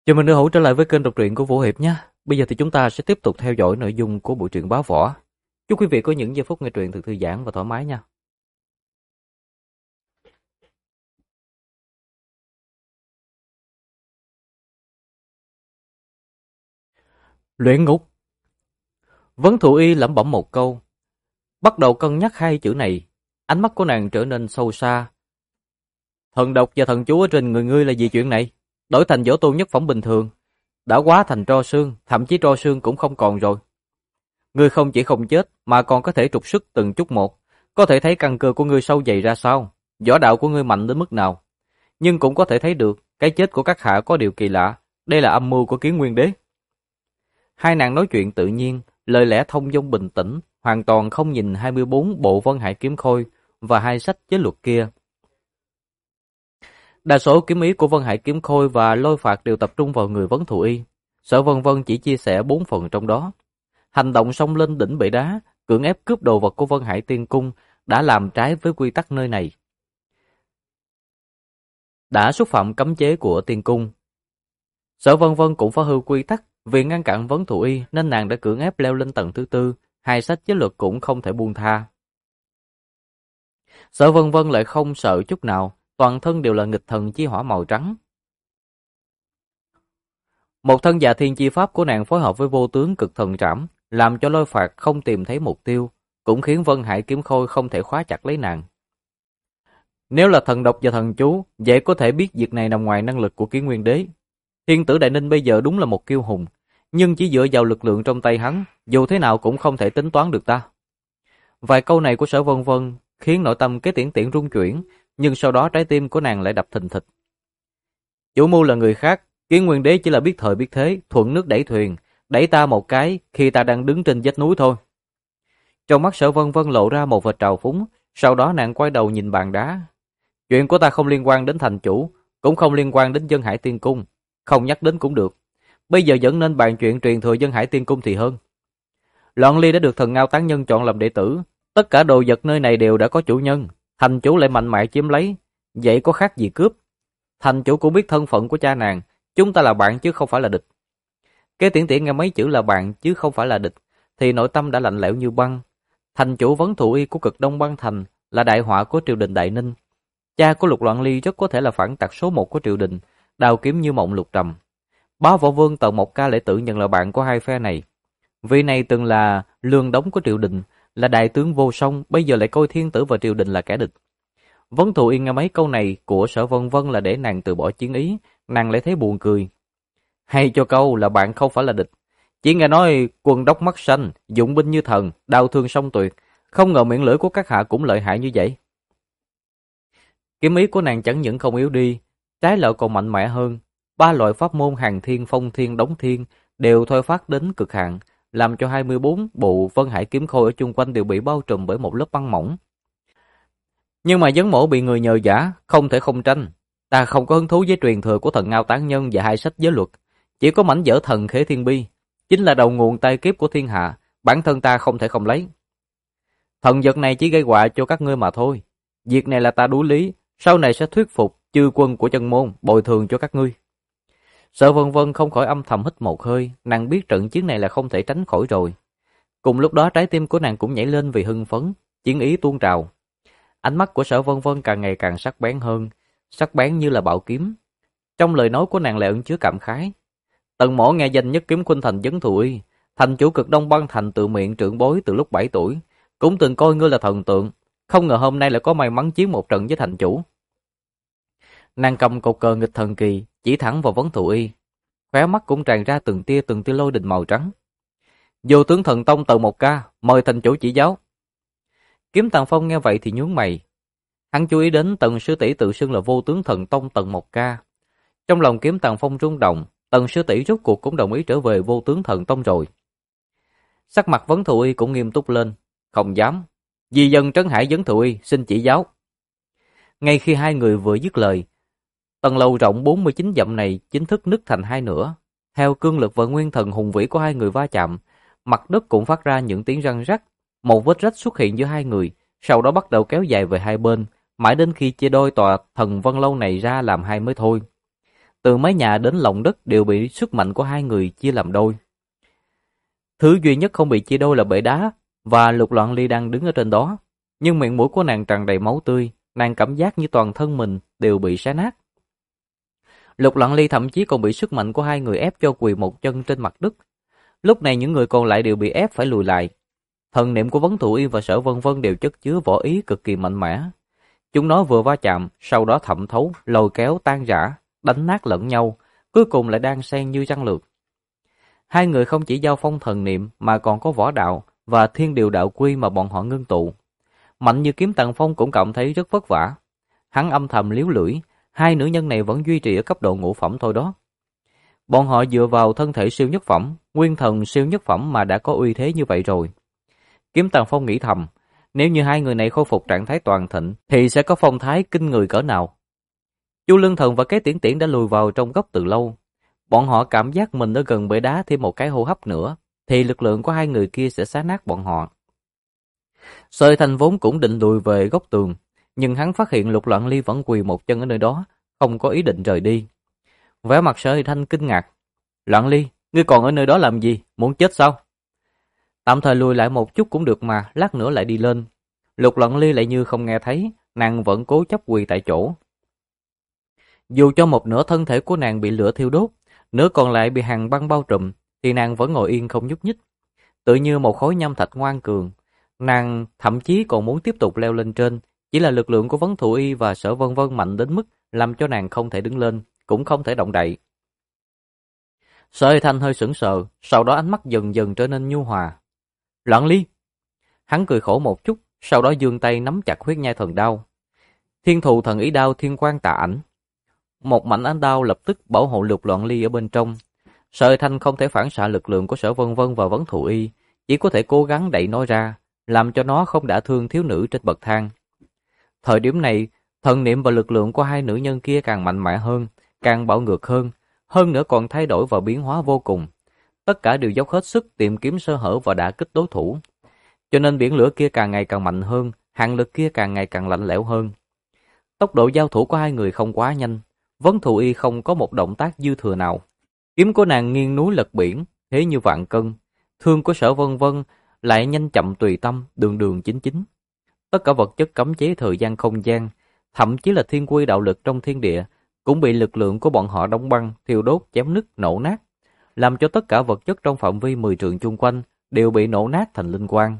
Chào mừng đã hữu trở lại với kênh đọc truyện của Vũ Hiệp nhé. Bây giờ thì chúng ta sẽ tiếp tục theo dõi nội dung của bộ truyện Bá Võ. Chúc quý vị có những giây phút nghe truyện thật thư giãn và thoải mái nha. Luyện ngục. Vấn Thụ Y lẩm bẩm một câu, bắt đầu cân nhắc hai chữ này. Ánh mắt của nàng trở nên sâu xa. Thần độc và thần chú ở trên người ngươi là gì chuyện này? Đổi thành võ tu nhất phẩm bình thường, đã hóa thành tro xương, thậm chí tro xương cũng không còn rồi. Ngươi không chỉ không chết mà còn có thể trục xuất từng chút một, có thể thấy căn cơ của ngươi sâu dày ra sao, võ đạo của ngươi mạnh đến mức nào. Nhưng cũng có thể thấy được cái chết của các hạ có điều kỳ lạ, đây là âm mưu của Kiến Nguyên Đế. Hai nàng nói chuyện tự nhiên, lời lẽ thông dong bình tĩnh, hoàn toàn không nhìn 24 bộ Vân Hải kiếm khôi và hai sách chế luật kia. Đa số kiếm ý của Vân Hải kiếm khôi và lôi phạt đều tập trung vào người Vấn Thụ Y. Sở Vân Vân chỉ chia sẻ 4 phần trong đó. Hành động xông lên đỉnh bệ đá, cưỡng ép cướp đồ vật của Vân Hải Tiên Cung đã làm trái với quy tắc nơi này, đã xúc phạm cấm chế của Tiên Cung. Sở Vân Vân cũng phá hư quy tắc, vì ngăn cản Vấn Thụ Y nên nàng đã cưỡng ép leo lên tầng thứ tư, hai sách chế luật cũng không thể buông tha. Sở Vân Vân lại không sợ chút nào, toàn thân đều là nghịch thần chi hỏa màu trắng. Một thân dạ thiên chi pháp của nàng phối hợp với vô tướng cực thần trảm, làm cho lôi phạt không tìm thấy mục tiêu, cũng khiến Vân Hải kiếm khôi không thể khóa chặt lấy nàng. Nếu là thần độc và thần chú, vậy có thể biết việc này nằm ngoài năng lực của Kiến Nguyên Đế. Thiên tử Đại Ninh bây giờ đúng là một kiêu hùng, nhưng chỉ dựa vào lực lượng trong tay hắn, dù thế nào cũng không thể tính toán được ta. Vài câu này của Sở Vân Vân khiến nội tâm Kế Tiễn Tiễn rung chuyển, nhưng sau đó trái tim của nàng lại đập thình thịch. Chủ mưu là người khác, Kiến Nguyên Đế chỉ là biết thời biết thế, thuận nước đẩy thuyền, đẩy ta một cái khi ta đang đứng trên vách núi thôi. Trong mắt Sở Vân Vân lộ ra một vệt trào phúng, sau đó nàng quay đầu nhìn bàn đá. Chuyện của ta không liên quan đến thành chủ, cũng không liên quan đến Vân Hải Tiên Cung, không nhắc đến cũng được. Bây giờ vẫn nên bàn chuyện truyền thừa Vân Hải Tiên Cung thì hơn. Loạn Ly đã được Thần Ngao Tán Nhân chọn làm đệ tử, tất cả đồ vật nơi này đều đã có chủ nhân, thành chủ lại mạnh mẽ chiếm lấy, vậy có khác gì cướp? Thành chủ cũng biết thân phận của cha nàng, chúng ta là bạn chứ không phải là địch. Kế Tiễn Tiễn nghe mấy chữ là bạn chứ không phải là địch, thì nội tâm đã lạnh lẽo như băng. Thành chủ Vấn Thụ Y của Cực Đông Băng Thành là đại họa của triều đình Đại Ninh. Cha của Lục Loạn Ly rất có thể là phản tặc số 1 của triều đình, đào kiếm như mộng lục trầm. Bá Võ Vương Tần Mộc Ca lại tự nhận là bạn của hai phe này. Vị này từng là lương đống của triều đình, là đại tướng vô song, bây giờ lại coi thiên tử và triều đình là kẻ địch. Vấn Thụ Y nghe mấy câu này của Sở Vân Vân là để nàng từ bỏ chiến ý, nàng lại thấy buồn cười. Hay cho câu là bạn không phải là địch. Chỉ nghe nói quân đốc mắt xanh, dụng binh như thần, đao thương song tuyệt, không ngờ miệng lưỡi của các hạ cũng lợi hại như vậy. Kiếm ý của nàng chẳng những không yếu đi, trái lại còn mạnh mẽ hơn. 3 loại pháp môn Hàn Thiên, Phong Thiên, Đống Thiên đều thôi phát đến cực hạn, làm cho 24 bộ Vân Hải kiếm khôi ở chung quanh đều bị bao trùm bởi một lớp băng mỏng. Nhưng mà Vấn Mỗ bị người nhờ vả, không thể không tranh. Ta không có hứng thú với truyền thừa của Thần Ngao Tán Nhân và hai sách giới luật, chỉ có mảnh vỡ Thần Khế Thiên Bi, chính là đầu nguồn tai kiếp của thiên hạ, bản thân ta không thể không lấy. Thần vật này chỉ gây họa cho các ngươi mà thôi. Việc này là ta đối lý, sau này sẽ thuyết phục chư quân của chân môn bồi thường cho các ngươi. Sở Vân Vân không khỏi âm thầm hít một hơi, nàng biết trận chiến này là không thể tránh khỏi rồi. Cùng lúc đó trái tim của nàng cũng nhảy lên vì hưng phấn, chiến ý tuôn trào. Ánh mắt của Sở Vân Vân càng ngày càng sắc bén hơn, sắc bén như là bảo kiếm. Trong lời nói của nàng lại ẩn chứa cảm khái. Tần Mỗ nghe danh nhất kiếm khuynh thành Vấn Thụ Y, thành chủ Cực Đông Băng Thành tự miệng trưởng bối từ lúc 7 tuổi, cũng từng coi ngươi là thần tượng, không ngờ hôm nay lại có may mắn chiến một trận với thành chủ. Nàng cầm cột cờ nghịch thần kỳ, chỉ thẳng vào Vấn Thụ Y, khóe mắt cũng tràn ra từng tia lôi đình màu trắng. Vô tướng thần tông Tần Mộc Ca, mời thành chủ chỉ giáo. Kiếm Tàng Phong nghe vậy thì nhướng mày. Hắn chú ý đến Tần sư tỷ tự xưng là vô tướng thần tông Tần Mộc Ca. Trong lòng Kiếm Tàng Phong rung động, Tần sư tỷ rốt cuộc cũng đồng ý trở về vô tướng thần tông rồi. Sắc mặt Vấn Thụ Y cũng nghiêm túc lên, không dám. Di dân trấn hải Vấn Thụ Y xin chỉ giáo. Ngay khi hai người vừa dứt lời, tầng lầu rộng 49 dặm này chính thức nứt thành hai nửa. Theo cương lực và nguyên thần hùng vĩ của hai người va chạm, mặt đất cũng phát ra những tiếng răng rắc. Một vết rách xuất hiện giữa hai người, sau đó bắt đầu kéo dài về hai bên, mãi đến khi chia đôi tòa Thần Vân Lâu này ra làm hai mới thôi. từ mái nhà đến lòng đất đều bị sức mạnh của hai người chia làm đôi. Thứ duy nhất không bị chia đôi là bể đá, và Lục Loạn Ly đang đứng ở trên đó. Nhưng miệng mũi của nàng tràn đầy máu tươi, nàng cảm giác như toàn thân mình đều bị xé nát. Lục Loạn Ly thậm chí còn bị sức mạnh của hai người ép cho quỳ một chân trên mặt đất. Lúc này những người còn lại đều bị ép phải lùi lại. Thần niệm của Vấn Thụ Y và Sở Vân Vân đều chất chứa võ ý cực kỳ mạnh mẽ. Chúng nó vừa va chạm, sau đó thẩm thấu, lôi kéo, tan rã, đánh nát lẫn nhau, cuối cùng lại đan xen như răng lược. Hai người không chỉ giao phong thần niệm mà còn có võ đạo và thiên điều đạo quy mà bọn họ ngưng tụ. Mạnh như Kiếm Tần Phong cũng cảm thấy rất vất vả. Hắn âm thầm liếu lưỡi, hai nữ nhân này vẫn duy trì ở cấp độ ngũ phẩm thôi đó. Bọn họ dựa vào thân thể siêu nhất phẩm, nguyên thần siêu nhất phẩm mà đã có uy thế như vậy rồi. Kiếm Tần Phong nghĩ thầm, nếu như hai người này khôi phục trạng thái toàn thịnh thì sẽ có phong thái kinh người cỡ nào. Chu Lương Thần và Kế Tiễn Tiễn đã lùi vào trong góc từ lâu. Bọn họ cảm giác mình ở gần bể đá thêm một cái hô hấp nữa thì lực lượng của hai người kia sẽ xé nát bọn họ. Sợi Thành vốn cũng định lùi về góc tường, nhưng hắn phát hiện Lục Loạn Ly vẫn quỳ một chân ở nơi đó, không có ý định rời đi. Vẻ mặt Sợi Thanh kinh ngạc. Loạn Ly, ngươi còn ở nơi đó làm gì? Muốn chết sao? Tạm thời lùi lại một chút cũng được mà, lát nữa lại đi lên. Lục Loạn Ly lại như không nghe thấy, nàng vẫn cố chấp quỳ tại chỗ. Dù cho một nửa thân thể của nàng bị lửa thiêu đốt, nửa còn lại bị hàng băng bao trùm, thì nàng vẫn ngồi yên không nhúc nhích, tự như một khối nhâm thạch ngoan cường. Nàng thậm chí còn muốn tiếp tục leo lên trên, chỉ là lực lượng của Vấn Thụ Y và Sở Vân Vân mạnh đến mức làm cho nàng không thể đứng lên, cũng không thể động đậy. Sở Thanh hơi sững sờ, sau đó ánh mắt dần dần trở nên nhu hòa. Loạn Ly! Hắn cười khổ một chút, sau đó giương tay nắm chặt huyết nhai thần đao. Thiên thù thần ý đao thiên quang tà ảnh. Một mảnh ánh đao lập tức bảo hộ Lục Loạn Ly ở bên trong. Sở Thanh không thể phản xạ lực lượng của Sở Vân Vân và Vấn Thụ Y, chỉ có thể cố gắng đẩy nó ra, làm cho nó không đả thương thiếu nữ trên bậc thang. Thời điểm này, thần niệm và lực lượng của hai nữ nhân kia càng mạnh mẽ hơn, càng bạo ngược hơn nữa còn thay đổi và biến hóa vô cùng. Tất cả đều dốc hết sức tìm kiếm sơ hở và đả kích đối thủ. Cho nên biển lửa kia càng ngày càng mạnh hơn, hàn lực kia càng ngày càng lạnh lẽo hơn. Tốc độ giao thủ của hai người không quá nhanh, Vấn Thụ Y không có một động tác dư thừa nào. Kiếm của nàng nghiêng núi lật biển, thế như vạn cân. Thương của Sở Vân Vân lại nhanh chậm tùy tâm, đường đường chính chính. Tất cả vật chất cấm chế thời gian không gian, thậm chí là thiên quy đạo lực trong thiên địa, cũng bị lực lượng của bọn họ đóng băng, thiêu đốt, chém nứt, nổ nát, làm cho tất cả vật chất trong phạm vi 10 trượng chung quanh đều bị nổ nát thành linh quang.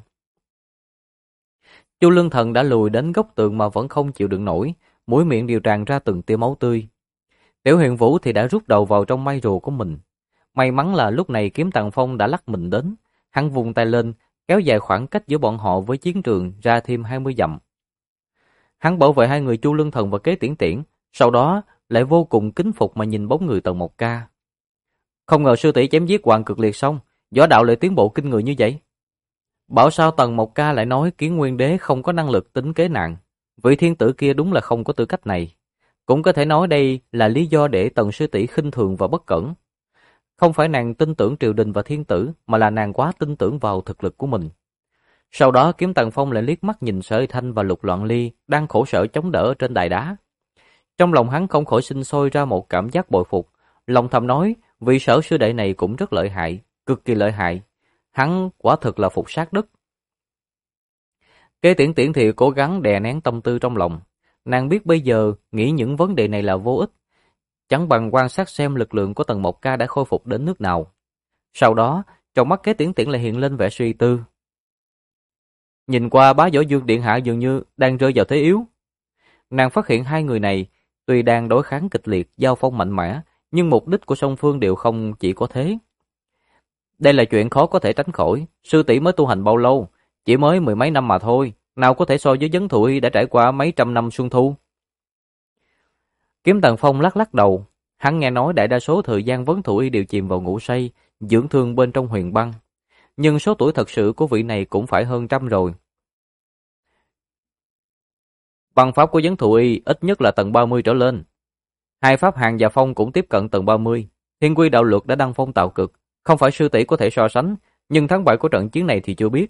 Chu Lương Thần đã lùi đến góc tường mà vẫn không chịu đựng nổi, mũi miệng đều tràn ra từng tia máu tươi. Tiểu Huyền Vũ thì đã rút đầu vào trong may rùa của mình. May mắn là lúc này Kiếm Tần Phong đã lắc mình đến, hắn vung tay lên, kéo dài khoảng cách giữa bọn họ với chiến trường ra thêm 20 dặm. Hắn bảo vệ hai người Chu Lương Thần và Kế Tiễn Tiễn, sau đó lại vô cùng kính phục mà nhìn bóng người Tần Mộc Ca. Không ngờ sư tỷ chém giết Hoàng Cực Liệt xong, võ đạo lại tiến bộ kinh người như vậy. Bảo sao Tần Mộc Ca lại nói Kiến Nguyên Đế không có năng lực tính kế nạn, vị thiên tử kia đúng là không có tư cách này. Cũng có thể nói đây là lý do để Tần sư tỷ khinh thường và bất cẩn. Không phải nàng tin tưởng triều đình và thiên tử, mà là nàng quá tin tưởng vào thực lực của mình. Sau đó Kiếm Tần Phong lại liếc mắt nhìn Sở Thanh và Lục Loạn Ly đang khổ sở chống đỡ trên đài đá. Trong lòng hắn không khỏi sinh sôi ra một cảm giác bội phục, lòng thầm nói vị Sở sư đệ này cũng rất lợi hại, cực kỳ lợi hại. Hắn quả thực là phục sát đất. Kế Tiễn Tiễn thì cố gắng đè nén tâm tư trong lòng. Nàng biết bây giờ nghĩ những vấn đề này là vô ích, chẳng bằng quan sát xem lực lượng của Tần Mộc Ca đã khôi phục đến nước nào. Sau đó, trong mắt Kế Tiễn Tiễn lại hiện lên vẻ suy tư. Nhìn qua Bá Võ Dương điện hạ dường như đang rơi vào thế yếu. Nàng phát hiện hai người này tuy đang đối kháng kịch liệt, giao phong mạnh mẽ, nhưng mục đích của song phương đều không chỉ có thế. Đây là chuyện khó có thể tránh khỏi, sư tỷ mới tu hành bao lâu, chỉ mới 10 mấy năm mà thôi, nào có thể so với Vấn Thụ Y đã trải qua mấy trăm năm xuân thu. Kiếm Tần Phong lắc lắc đầu, hắn nghe nói đại đa số thời gian Vấn Thụ Y đều chìm vào ngủ say, dưỡng thương bên trong huyền băng, nhưng số tuổi thật sự của vị này cũng phải hơn trăm rồi. Băng pháp của Vấn Thụ Y ít nhất là tầng 30 trở lên. Hai pháp Hàn và Phong cũng tiếp cận tầng 30. Thiên quy đạo luật đã đăng phong tạo cực, không phải sư tỷ có thể so sánh, nhưng thắng bại của trận chiến này thì chưa biết.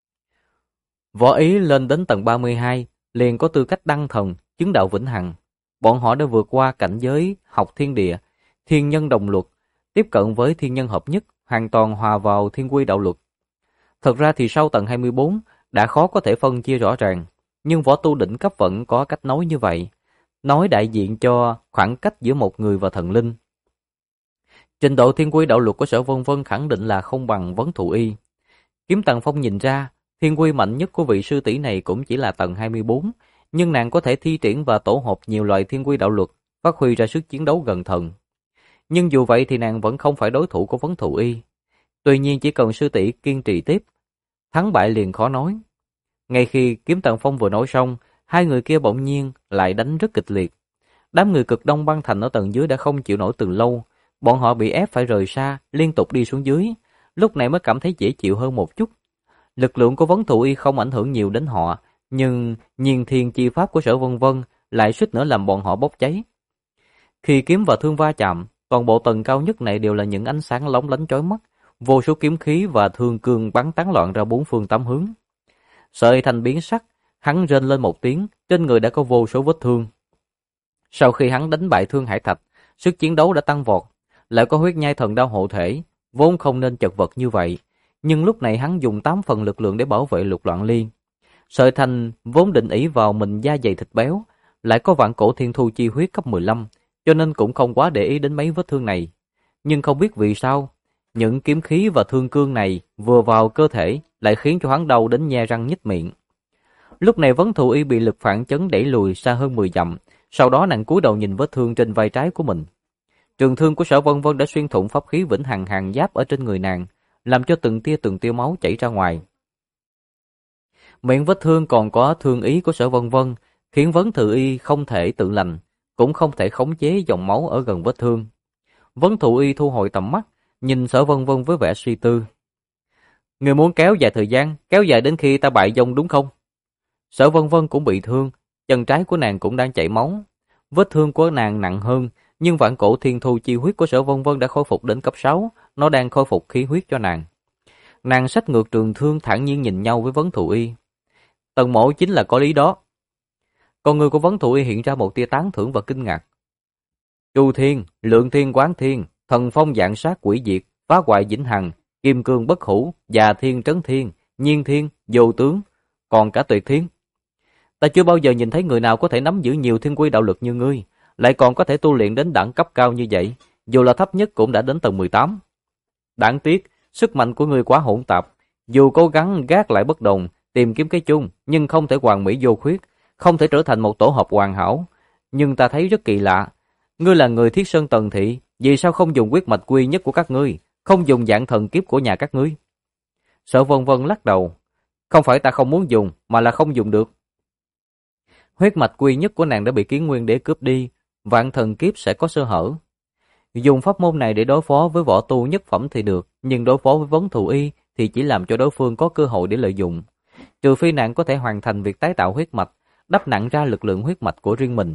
Võ ý lên đến tầng 32, liền có tư cách đăng thần, chứng đạo vĩnh hằng. bọn họ đã vượt qua cảnh giới học thiên địa, thiên nhân đồng luật, tiếp cận với thiên nhân hợp nhất, hoàn toàn hòa vào thiên quy đạo luật. Thật ra thì sau tầng 24 đã khó có thể phân chia rõ ràng, nhưng võ tu đỉnh cấp vẫn có cách nói như vậy, nói đại diện cho khoảng cách giữa một người và thần linh. Trình độ thiên quy đạo luật của Sở Vân Vân khẳng định là không bằng Vấn Thụ Y. Kiếm Tần Phong nhìn ra, thiên quy mạnh nhất của vị sư tỷ này cũng chỉ là tầng 24, nhưng nàng có thể thi triển và tổ hợp nhiều loại thiên quy đạo luật, phát huy ra sức chiến đấu gần thần. Nhưng dù vậy thì nàng vẫn không phải đối thủ của Vấn Thụ Y. Tuy nhiên chỉ cần sư tỷ kiên trì tiếp, thắng bại liền khó nói. Ngay khi Kiếm Tần Phong vừa nói xong, hai người kia bỗng nhiên lại đánh rất kịch liệt. Đám người cực đông băng thành ở tầng dưới đã không chịu nổi từ lâu, bọn họ bị ép phải rời xa, liên tục đi xuống dưới, lúc này mới cảm thấy dễ chịu hơn một chút. Lực lượng của Vấn Thụ Y không ảnh hưởng nhiều đến họ, nhưng nhiên thiên chi pháp của Sở Vân Vân lại suýt nữa làm bọn họ bốc cháy. Khi kiếm và thương va chạm, toàn bộ tầng cao nhất này đều là những ánh sáng lóng lánh chói mắt, vô số kiếm khí và thương cương bắn tán loạn ra bốn phương tám hướng. Sợi Thanh biến sắc, hắn rên lên một tiếng, trên người đã có vô số vết thương. Sau khi hắn đánh bại Thương Hải Thạch, sức chiến đấu đã tăng vọt, lại có huyết nhai thần đao hộ thể, vốn không nên chật vật như vậy, nhưng lúc này hắn dùng 8 phần lực lượng để bảo vệ Lục Loạn Ly. Sợi Thanh vốn định ỷ vào mình da dày thịt béo, lại có vạn cổ thiên thu chi huyết cấp 15, cho nên cũng không quá để ý đến mấy vết thương này. Nhưng không biết vì sao, những kiếm khí và thương cương này vừa vào cơ thể lại khiến cho hắn đau đến nhe răng nhếch miệng. Lúc này Vấn Thụ Y bị lực phản chấn đẩy lùi xa hơn 10 dặm, sau đó nàng cúi đầu nhìn vết thương trên vai trái của mình. Trường thương của Sở Vân Vân đã xuyên thủng pháp khí vĩnh hằng hàng giáp ở trên người nàng, làm cho từng tia máu chảy ra ngoài. Miệng vết thương còn có thương ý của Sở Vân Vân, khiến Vấn Thụ Y không thể tự lành, cũng không thể khống chế dòng máu ở gần vết thương. Vấn Thụ Y thu hồi tầm mắt, nhìn Sở Vân Vân với vẻ suy tư. Người muốn kéo dài thời gian, kéo dài đến khi ta bại vong đúng không? Sở Vân Vân cũng bị thương, chân trái của nàng cũng đang chảy máu. Vết thương của nàng nặng hơn, nhưng vạn cổ thiên thu chi huyết của Sở Vân Vân đã khôi phục đến cấp 6, nó đang khôi phục khí huyết cho nàng. Nàng xách ngược trường thương thản nhiên nhìn nhau với Vấn Thụ Y. Tần mộ chính là có lý đó. Con người của Vấn Thụ Y hiện ra một tia tán thưởng và kinh ngạc. Chu thiên, lượng thiên quán thiên, thần phong dạng sát quỷ diệt, phá hoại vĩnh hằng, kim cương bất hủ, già thiên trấn thiên, nhiên thiên, vô tướng, còn cả tuyệt thiên. Ta chưa bao giờ nhìn thấy người nào có thể nắm giữ nhiều thiên quy đạo lực như ngươi, lại còn có thể tu luyện đến đẳng cấp cao như vậy, dù là thấp nhất cũng đã đến tầng 18. Đáng tiếc, sức mạnh của ngươi quá hỗn tạp, dù cố gắng gác lại bất đồng, tìm kiếm cái chung, nhưng không thể hoàn mỹ vô khuyết, không thể trở thành một tổ hợp hoàn hảo. Nhưng ta thấy rất kỳ lạ, ngươi là người Thiết Sơn Tần Thị, vì sao không dùng huyết mạch quy nhất của các ngươi, không dùng dạng thần kiếp của nhà các ngươi? Sở Vân Vân lắc đầu, không phải ta không muốn dùng, mà là không dùng được. Huyết mạch quy nhất của nàng đã bị Kiến Nguyên Đế cướp đi, vạn thần kiếp sẽ có sơ hở. Dùng pháp môn này để đối phó với võ tu nhất phẩm thì được, nhưng đối phó với Vấn Thụ Y thì chỉ làm cho đối phương có cơ hội để lợi dụng. Trừ phi nàng có thể hoàn thành việc tái tạo huyết mạch, đắp nặng ra lực lượng huyết mạch của riêng mình.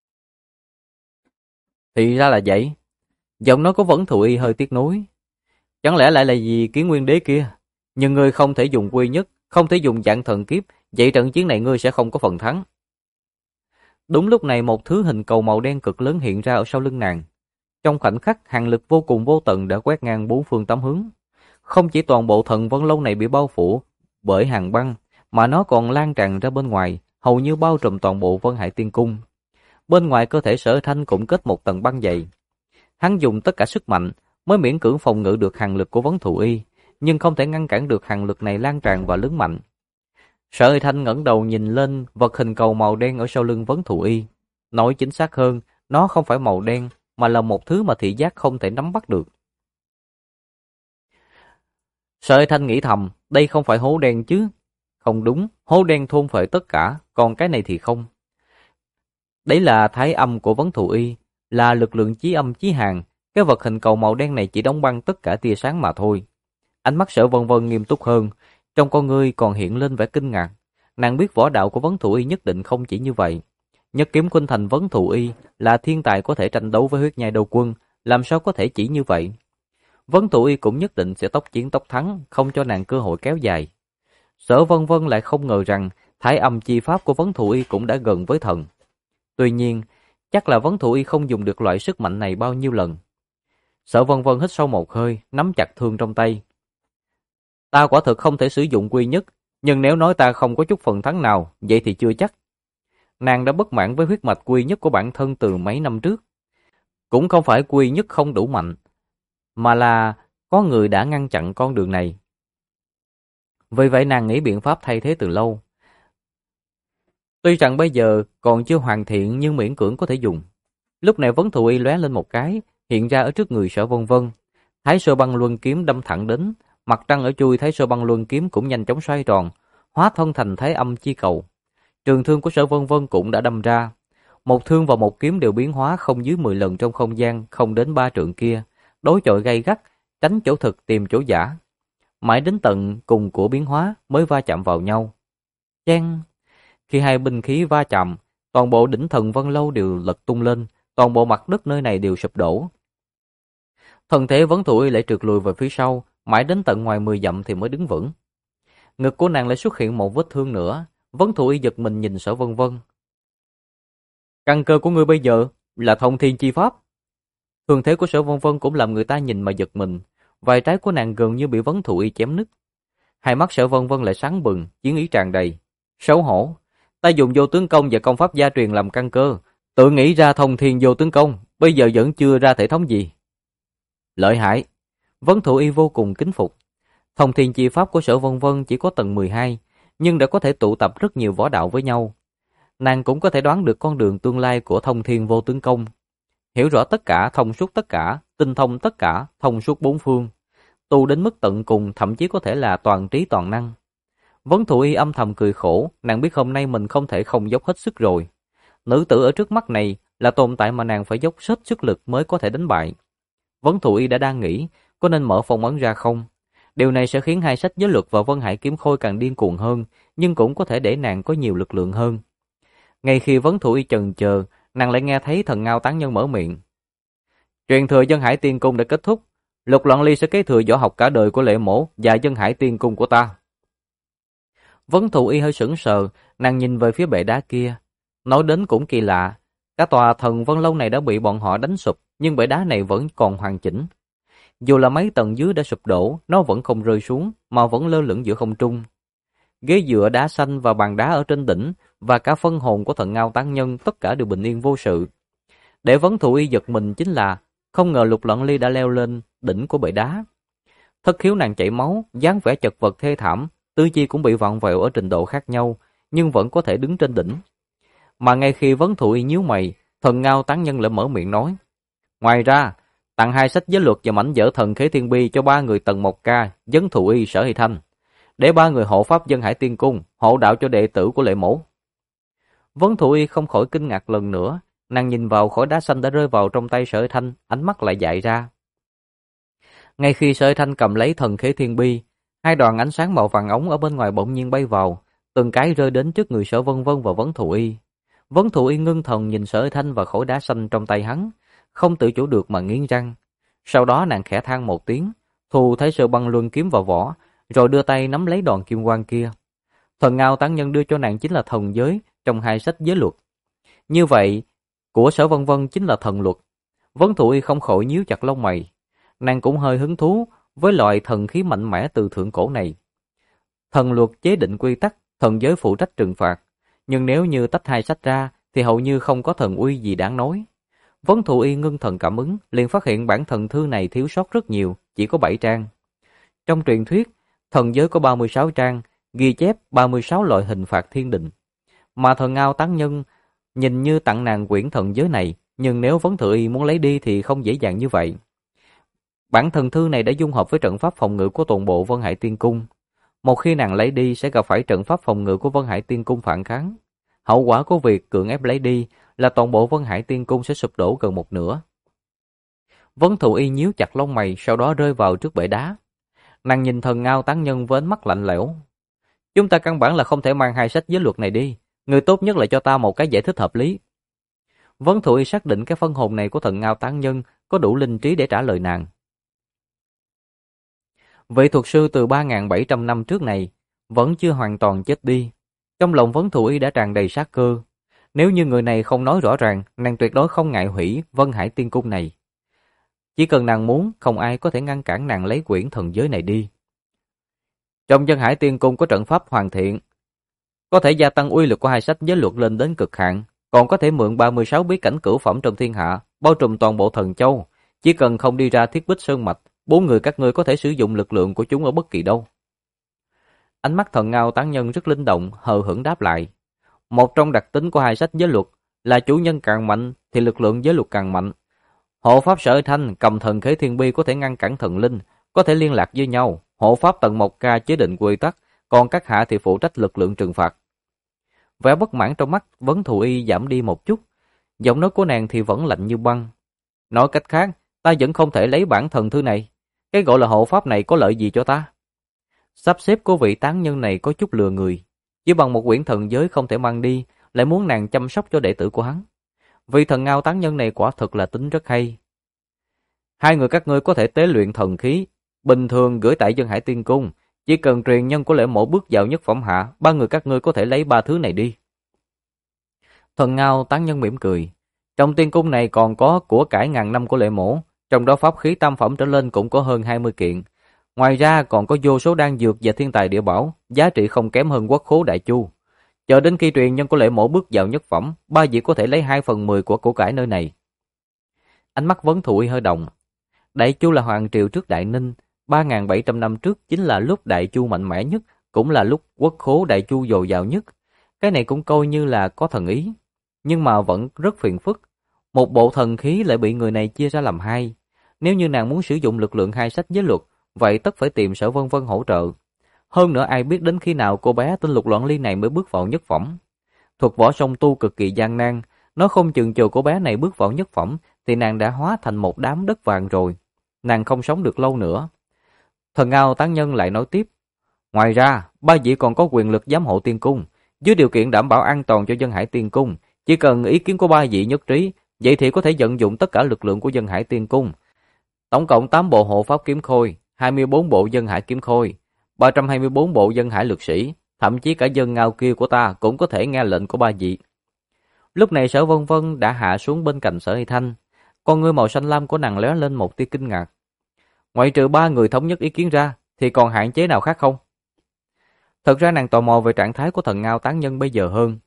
Thì ra là vậy. Giọng nói của Vấn Thụ Y hơi tiếc nuối. Chẳng lẽ lại là vì Kiến Nguyên Đế kia? Nhưng ngươi không thể dùng quy nhất, không thể dùng dạng thần kiếp, vậy trận chiến này ngươi sẽ không có phần thắng. Đúng lúc này một thứ hình cầu màu đen cực lớn hiện ra ở sau lưng nàng. Trong khoảnh khắc, hàn lực vô cùng vô tận đã quét ngang bốn phương tám hướng. Không chỉ toàn bộ thần Vân Lâu này bị bao phủ bởi hàng băng, mà nó còn lan tràn ra bên ngoài, hầu như bao trùm toàn bộ Vân Hải Tiên Cung. Bên ngoài cơ thể Sở Thanh cũng kết một tầng băng dày. Hắn dùng tất cả sức mạnh mới miễn cưỡng phòng ngự được hàn lực của Vấn Thụ Y, nhưng không thể ngăn cản được hàn lực này lan tràn và lớn mạnh. Sở Thanh ngẩng đầu nhìn lên vật hình cầu màu đen ở sau lưng Vấn Thụ Y. Nói chính xác hơn, nó không phải màu đen, mà là một thứ mà thị giác không thể nắm bắt được. Sở Thanh nghĩ thầm, đây không phải hố đen chứ? Không đúng, hố đen thôn phệ tất cả, còn cái này thì không. Đấy là thái âm của Vấn Thụ Y, là lực lượng chí âm chí hàn. Cái vật hình cầu màu đen này chỉ đóng băng tất cả tia sáng mà thôi. Ánh mắt Sở Vân Vân nghiêm túc hơn, trong con ngươi còn hiện lên vẻ kinh ngạc. Nàng biết võ đạo của Vấn Thụ Y nhất định không chỉ như vậy. Nhất kiếm khuynh thành Vấn Thụ Y là thiên tài có thể tranh đấu với huyết nhai đầu quân, làm sao có thể chỉ như vậy? Vấn Thụ Y cũng nhất định sẽ tốc chiến tốc thắng, không cho nàng cơ hội kéo dài. Sở Vân Vân lại không ngờ rằng thái âm chi pháp của Vấn Thụ Y cũng đã gần với thần. Tuy nhiên, chắc là Vấn Thụ Y không dùng được loại sức mạnh này bao nhiêu lần. Sở Vân Vân hít sâu một hơi, nắm chặt thương trong tay. Ta quả thực không thể sử dụng quy nhất, nhưng nếu nói ta không có chút phần thắng nào, vậy thì chưa chắc. Nàng đã bất mãn với huyết mạch quy nhất của bản thân từ mấy năm trước. Cũng không phải quy nhất không đủ mạnh, mà là có người đã ngăn chặn con đường này. Vì vậy nàng nghĩ biện pháp thay thế từ lâu. Tuy rằng bây giờ còn chưa hoàn thiện nhưng miễn cưỡng có thể dùng. Lúc này Vấn Thụ Y lóe lên một cái, hiện ra ở trước người Sở Vân Vân. Thái Sơ Băng Luân kiếm đâm thẳng đến, mặt trăng ở chui Thái Sơ Băng Luân kiếm cũng nhanh chóng xoay tròn, hóa thân thành Thái Âm chi cầu. Trường thương của Sở Vân Vân cũng đã đâm ra. Một thương và một kiếm đều biến hóa không dưới 10 lần trong không gian không đến 3 trượng kia, đối chọi gay gắt, tránh chỗ thực tìm chỗ giả. Mãi đến tận cùng của biến hóa mới va chạm vào nhau. Chen! Khi hai binh khí va chạm, toàn bộ đỉnh Thần Vân Lâu đều lật tung lên, toàn bộ mặt đất nơi này đều sụp đổ. Thân thể Vấn Thụ Y lại trượt lùi về phía sau, mãi đến tận ngoài 10 dặm thì mới đứng vững. Ngực của nàng lại xuất hiện một vết thương nữa, Vấn Thụ Y giật mình nhìn Sở Vân Vân. Căn cơ của ngươi bây giờ là Thông Thiên chi pháp. Thương thế của Sở Vân Vân cũng làm người ta nhìn mà giật mình, vai trái của nàng gần như bị Vấn Thụ Y chém nứt. Hai mắt Sở Vân Vân lại sáng bừng, chiến ý tràn đầy. Xấu hổ, ta dùng vô tướng công và công pháp gia truyền làm căn cơ, tự nghĩ ra Thông Thiên vô tướng công, bây giờ vẫn chưa ra thể thống gì. Lợi hại, Vấn Thụ Y vô cùng kính phục. Thông Thiên chi pháp của Sở Vân Vân chỉ có tầng 12, nhưng đã có thể tụ tập rất nhiều võ đạo với nhau. Nàng cũng có thể đoán được con đường tương lai của Thông Thiên vô tướng công. Hiểu rõ tất cả, thông suốt tất cả, tinh thông tất cả, thông suốt bốn phương. Tu đến mức tận cùng, thậm chí có thể là toàn trí toàn năng. Vấn Thụ Y âm thầm cười khổ, nàng biết hôm nay mình không thể không dốc hết sức rồi. Nữ tử ở trước mắt này là tồn tại mà nàng phải dốc hết sức lực mới có thể đánh bại. Vấn Thụ Y đã đang nghĩ, có nên mở phong ấn ra không? Điều này sẽ khiến hai sách giới luật và Vân Hải Kiếm Khôi càng điên cuồng hơn, nhưng cũng có thể để nàng có nhiều lực lượng hơn. Ngay khi Vấn Thụ Y chần chờ, nàng lại nghe thấy Thần Ngao Tán Nhân mở miệng. Truyền thừa Vân Hải Tiên Cung đã kết thúc, Lục Loạn Ly sẽ kế thừa võ học cả đời của Lệ Mổ và Vân Hải Tiên Cung của ta. Vấn Thụ Y hơi sững sờ, nàng nhìn về phía bệ đá kia. Nói đến cũng kỳ lạ, cả tòa Thần Vân Lâu này đã bị bọn họ đánh sụp, nhưng bệ đá này vẫn còn hoàn chỉnh. Dù là mấy tầng dưới đã sụp đổ, nó vẫn không rơi xuống, mà vẫn lơ lửng giữa không trung. Ghế dựa đá xanh và bàn đá ở trên đỉnh, và cả phân hồn của Thần Ngao Tán Nhân tất cả đều bình yên vô sự. Để Vấn Thụ Y giật mình chính là, không ngờ Lục Loạn Ly đã leo lên đỉnh của bệ đá. Thất khiếu nàng chảy máu, dáng vẻ chật vật thê thảm, tư chi cũng bị vặn vẹo ở trình độ khác nhau, nhưng vẫn có thể đứng trên đỉnh. Mà ngay khi Vấn Thụ Y nhíu mày, Thần Ngao Tán Nhân lại mở miệng nói. Ngoài ra, tặng 2 sách giới luật và mảnh vỡ Thần Khế Thiên Bi cho 3 người Tần Mộc Ca, Vấn Thụ Y, Sở Hy Thanh, để 3 người hộ pháp Vân Hải Tiên Cung, hộ đạo cho đệ tử của Lệ Mổ. Vấn Thụ Y không khỏi kinh ngạc lần nữa, nàng nhìn vào khối đá xanh đã rơi vào trong tay Sở Hy Thanh, ánh mắt lại dại ra. Ngay khi Sở Hy Thanh cầm lấy Thần Khế Thiên Bi, 2 đoàn ánh sáng màu vàng ống ở bên ngoài bỗng nhiên bay vào, từng cái rơi đến trước người Sở Vân Vân và Vấn Thụ Y. Vấn Thụ Y ngưng thần nhìn Sở Hy Thanh và khối đá xanh trong tay hắn, không tự chủ được mà nghiến răng. Sau đó nàng khẽ than một tiếng, thu Thái Sơ Băng Luân kiếm vào vỏ, rồi đưa tay nắm lấy đòn kim quang kia. Thần Ngao Tán Nhân đưa cho nàng chính là thần giới trong 2 sách giới luật. Như vậy, của Sở Vân Vân chính là thần luật. Vấn Thụ Y không khỏi nhíu chặt lông mày. Nàng cũng hơi hứng thú với loại thần khí mạnh mẽ từ thượng cổ này. Thần luật chế định quy tắc, thần giới phụ trách trừng phạt. Nhưng nếu như tách 2 sách ra thì hầu như không có thần uy gì đáng nói. Vấn Thụ Y ngưng thần cảm ứng, liền phát hiện bản thần thư này thiếu sót rất nhiều, chỉ có 7 trang. Trong truyền thuyết, thần giới có 36 trang, ghi chép 36 loại hình phạt thiên định. Mà Thần Ngao Tán Nhân nhìn như tặng nàng quyển thần giới này, nhưng nếu Vấn Thụ Y muốn lấy đi thì không dễ dàng như vậy. Bản thần thư này đã dung hợp với trận pháp phòng ngự của toàn bộ Vân Hải Tiên Cung. Một khi nàng lấy đi sẽ gặp phải trận pháp phòng ngự của Vân Hải Tiên Cung phản kháng. Hậu quả của việc cưỡng ép lấy đi là toàn bộ Vân Hải Tiên Cung sẽ sụp đổ gần một nửa. Vấn Thụ Y nhíu chặt lông mày, sau đó rơi vào trước bệ đá. Nàng nhìn Thần Ngao Tán Nhân với ánh mắt lạnh lẽo. Chúng ta căn bản là không thể mang 2 sách giới luật này đi. Người tốt nhất là cho ta một cái giải thích hợp lý. Vấn Thụ Y xác định cái phân hồn này của Thần Ngao Tán Nhân có đủ linh trí để trả lời nàng. Vị thuật sư từ 3.700 năm trước này vẫn chưa hoàn toàn chết đi. Trong lòng Vấn Thụ Y đã tràn đầy sát cơ. Nếu như người này không nói rõ ràng, nàng tuyệt đối không ngại hủy Vân Hải Tiên Cung này. Chỉ cần nàng muốn, không ai có thể ngăn cản nàng lấy quyển thần giới này đi. Trong Vân Hải Tiên Cung có trận pháp hoàn thiện, có thể gia tăng uy lực của hai sách giới luật lên đến cực hạn, còn có thể mượn 36 bí cảnh cửu phẩm trong thiên hạ, bao trùm toàn bộ thần châu. Chỉ cần không đi ra Thiết Bích Sơn Mạch, 4 người các ngươi có thể sử dụng lực lượng của chúng ở bất kỳ đâu. Ánh mắt Thần Ngao Tán Nhân rất linh động, hờ hững đáp lại. Một trong đặc tính của hai sách giới luật là chủ nhân càng mạnh thì lực lượng giới luật càng mạnh. Hộ pháp Sở Thanh cầm thần khế thiên bi có thể ngăn cản thần linh, có thể liên lạc với nhau. Hộ pháp Tần Mộc Ca chế định quy tắc, còn các hạ thì phụ trách lực lượng trừng phạt. Vẻ bất mãn trong mắt Vấn Thù Y giảm đi một chút, giọng nói của nàng thì vẫn lạnh như băng. Nói cách khác, ta vẫn không thể lấy bản thần thư này. Cái gọi là hộ pháp này có lợi gì cho ta? Sắp xếp của vị tán nhân này có chút lừa người. Chỉ bằng một quyển thần giới không thể mang đi, lại muốn nàng chăm sóc cho đệ tử của hắn. Vị Thần Ngao tán nhân này quả thực là tính rất hay. Hai người các ngươi có thể tế luyện thần khí, bình thường gửi tại Vân Hải Tiên Cung. Chỉ cần truyền nhân của Lễ Mổ bước vào nhất phẩm hạ, 3 người các ngươi có thể lấy 3 thứ này đi. Thần Ngao tán nhân mỉm cười. Trong tiên cung này còn có của cải ngàn năm của Lễ Mổ, trong đó pháp khí tam phẩm trở lên cũng có hơn 20 kiện. Ngoài ra còn có vô số đan dược và thiên tài địa bảo, giá trị không kém hơn quốc khố Đại Chu. Chờ đến khi truyền nhân của Lễ Mổ bước vào nhất phẩm, 3 vị có thể lấy 2/10 của cải nơi này. Ánh mắt Vấn Thụ Y hơi động. Đại Chu là hoàng triều trước Đại Ninh, 3.700 năm trước chính là lúc Đại Chu mạnh mẽ nhất, cũng là lúc quốc khố Đại Chu dồi dào nhất. Cái này cũng coi như là có thần ý, nhưng mà vẫn rất phiền phức. Một bộ thần khí lại bị người này chia ra làm hai. Nếu như nàng muốn sử dụng lực lượng hai sách giới luật, vậy tất phải tìm Sở Vân Vân hỗ trợ. Hơn nữa ai biết đến khi nào cô bé tên Lục Loạn Ly này mới bước vào nhất phẩm. Thuật võ song tu cực kỳ gian nan, nó không chừng chờ cô bé này bước vào nhất phẩm thì nàng đã hóa thành một đám đất vàng rồi. Nàng không sống được lâu nữa. Thần Ngao tán nhân lại nói tiếp. Ngoài ra, 3 vị còn có quyền lực giám hộ tiên cung. Dưới điều kiện đảm bảo an toàn cho Vân Hải Tiên Cung, chỉ cần ý kiến của 3 vị nhất trí, vậy thì có thể vận dụng tất cả lực lượng của Vân Hải Tiên Cung. Tổng cộng 8 bộ hộ pháp kiếm khôi, 24 bộ Vân Hải kiếm khôi, 324 bộ Vân Hải lực sĩ, thậm chí cả dân ngao kia của ta cũng có thể nghe lệnh của 3 vị. Lúc này Sở Vân Vân đã hạ xuống bên cạnh Sở Hy Thanh, con ngươi màu xanh lam của nàng lóe lên một tia kinh ngạc. Ngoại trừ 3 người thống nhất ý kiến ra, thì còn hạn chế nào khác không? Thật ra nàng tò mò về trạng thái của Thần Ngao tán nhân bây giờ hơn.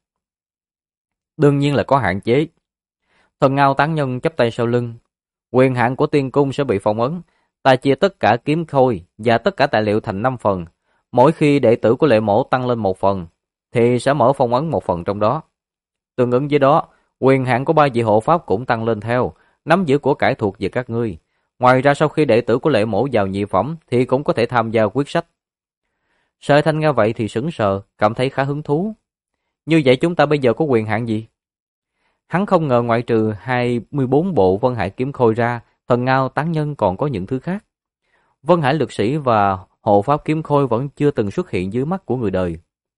Đương nhiên là có hạn chế. Thần Ngao tán nhân chắp tay sau lưng. Quyền hạn của tiên cung sẽ bị phong ấn. Ta chia tất cả kiếm khôi và tất cả tài liệu thành 5 phần. Mỗi khi đệ tử của Lệ Mổ tăng lên 1 phần, thì sẽ mở phong ấn 1 phần trong đó. Tương ứng với đó, quyền hạn của 3 vị hộ pháp cũng tăng lên theo, nắm giữ của cải thuộc về các ngươi. Ngoài ra sau khi đệ tử của Lệ Mổ vào nhị phẩm thì cũng có thể tham gia quyết sách. Sở Thanh nghe vậy thì sững sờ, cảm thấy khá hứng thú. Như vậy chúng ta bây giờ có quyền hạn gì? Hắn không ngờ ngoại trừ 24 bộ Vân Hải kiếm khôi ra, Thần Ngao tán nhân còn có những thứ khác. Vân Hải lực sĩ và hộ pháp kiếm khôi vẫn chưa từng xuất hiện dưới mắt của người đời.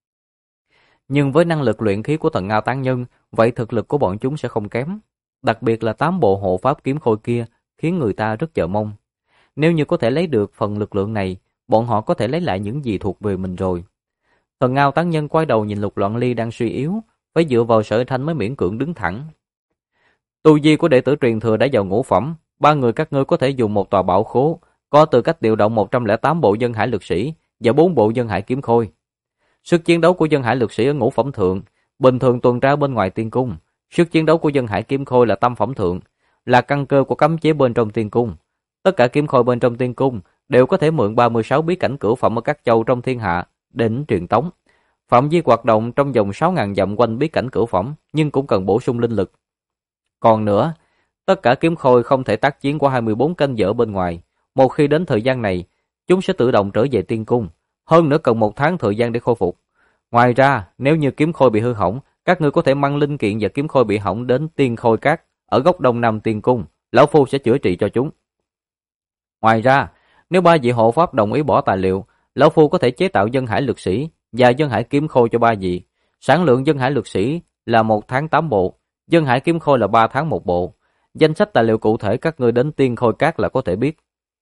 Nhưng với năng lực luyện khí của Thần Ngao tán nhân, vậy thực lực của bọn chúng sẽ không kém. Đặc biệt là 8 bộ hộ pháp kiếm khôi kia khiến người ta rất chờ mong. Nếu như có thể lấy được phần lực lượng này, bọn họ có thể lấy lại những gì thuộc về mình rồi. Thần Ngao tán nhân quay đầu nhìn Lục Loạn Ly đang suy yếu, phải dựa vào Sở Thanh mới miễn cưỡng đứng thẳng. Tu vi của đệ tử truyền thừa đã vào ngũ phẩm, 3 người các ngươi có thể dùng một tòa bảo khố, có tư cách điều động 108 bộ Vân Hải lực sĩ và 4 bộ Vân Hải kiếm khôi. Sức chiến đấu của Vân Hải lực sĩ ở ngũ phẩm thượng, bình thường tuần tra bên ngoài tiên cung. Sức chiến đấu của Vân Hải kiếm khôi là tam phẩm thượng, là căn cơ của cấm chế bên trong tiên cung. Tất cả kiếm khôi bên trong tiên cung đều có thể mượn 36 bí cảnh cửu phẩm ở các châu trong thiên hạ đến truyền tống. Phạm vi hoạt động trong vòng 6.000 dặm quanh bí cảnh cửu phẩm, nhưng cũng cần bổ sung linh lực. Còn nữa, tất cả kiếm khôi không thể tác chiến qua 24 canh giờ bên ngoài. Một khi đến thời gian này, chúng sẽ tự động trở về tiên cung. Hơn nữa cần 1 tháng thời gian để khôi phục. Ngoài ra, nếu như kiếm khôi bị hư hỏng, các ngươi có thể mang linh kiện và kiếm khôi bị hỏng đến tiên khôi các ở góc đông nam tiên cung. Lão phu sẽ chữa trị cho chúng. Ngoài ra, nếu 3 vị hộ pháp đồng ý bỏ tài liệu, lão phu có thể chế tạo Vân Hải lực sĩ và Vân Hải kiếm khôi cho 3 vị. Sản lượng Vân Hải lực sĩ là 1 tháng 8 bộ, Vân Hải kiếm khôi là 3 tháng 1 bộ. Danh sách tài liệu cụ thể các ngươi đến tiên khôi các là có thể biết.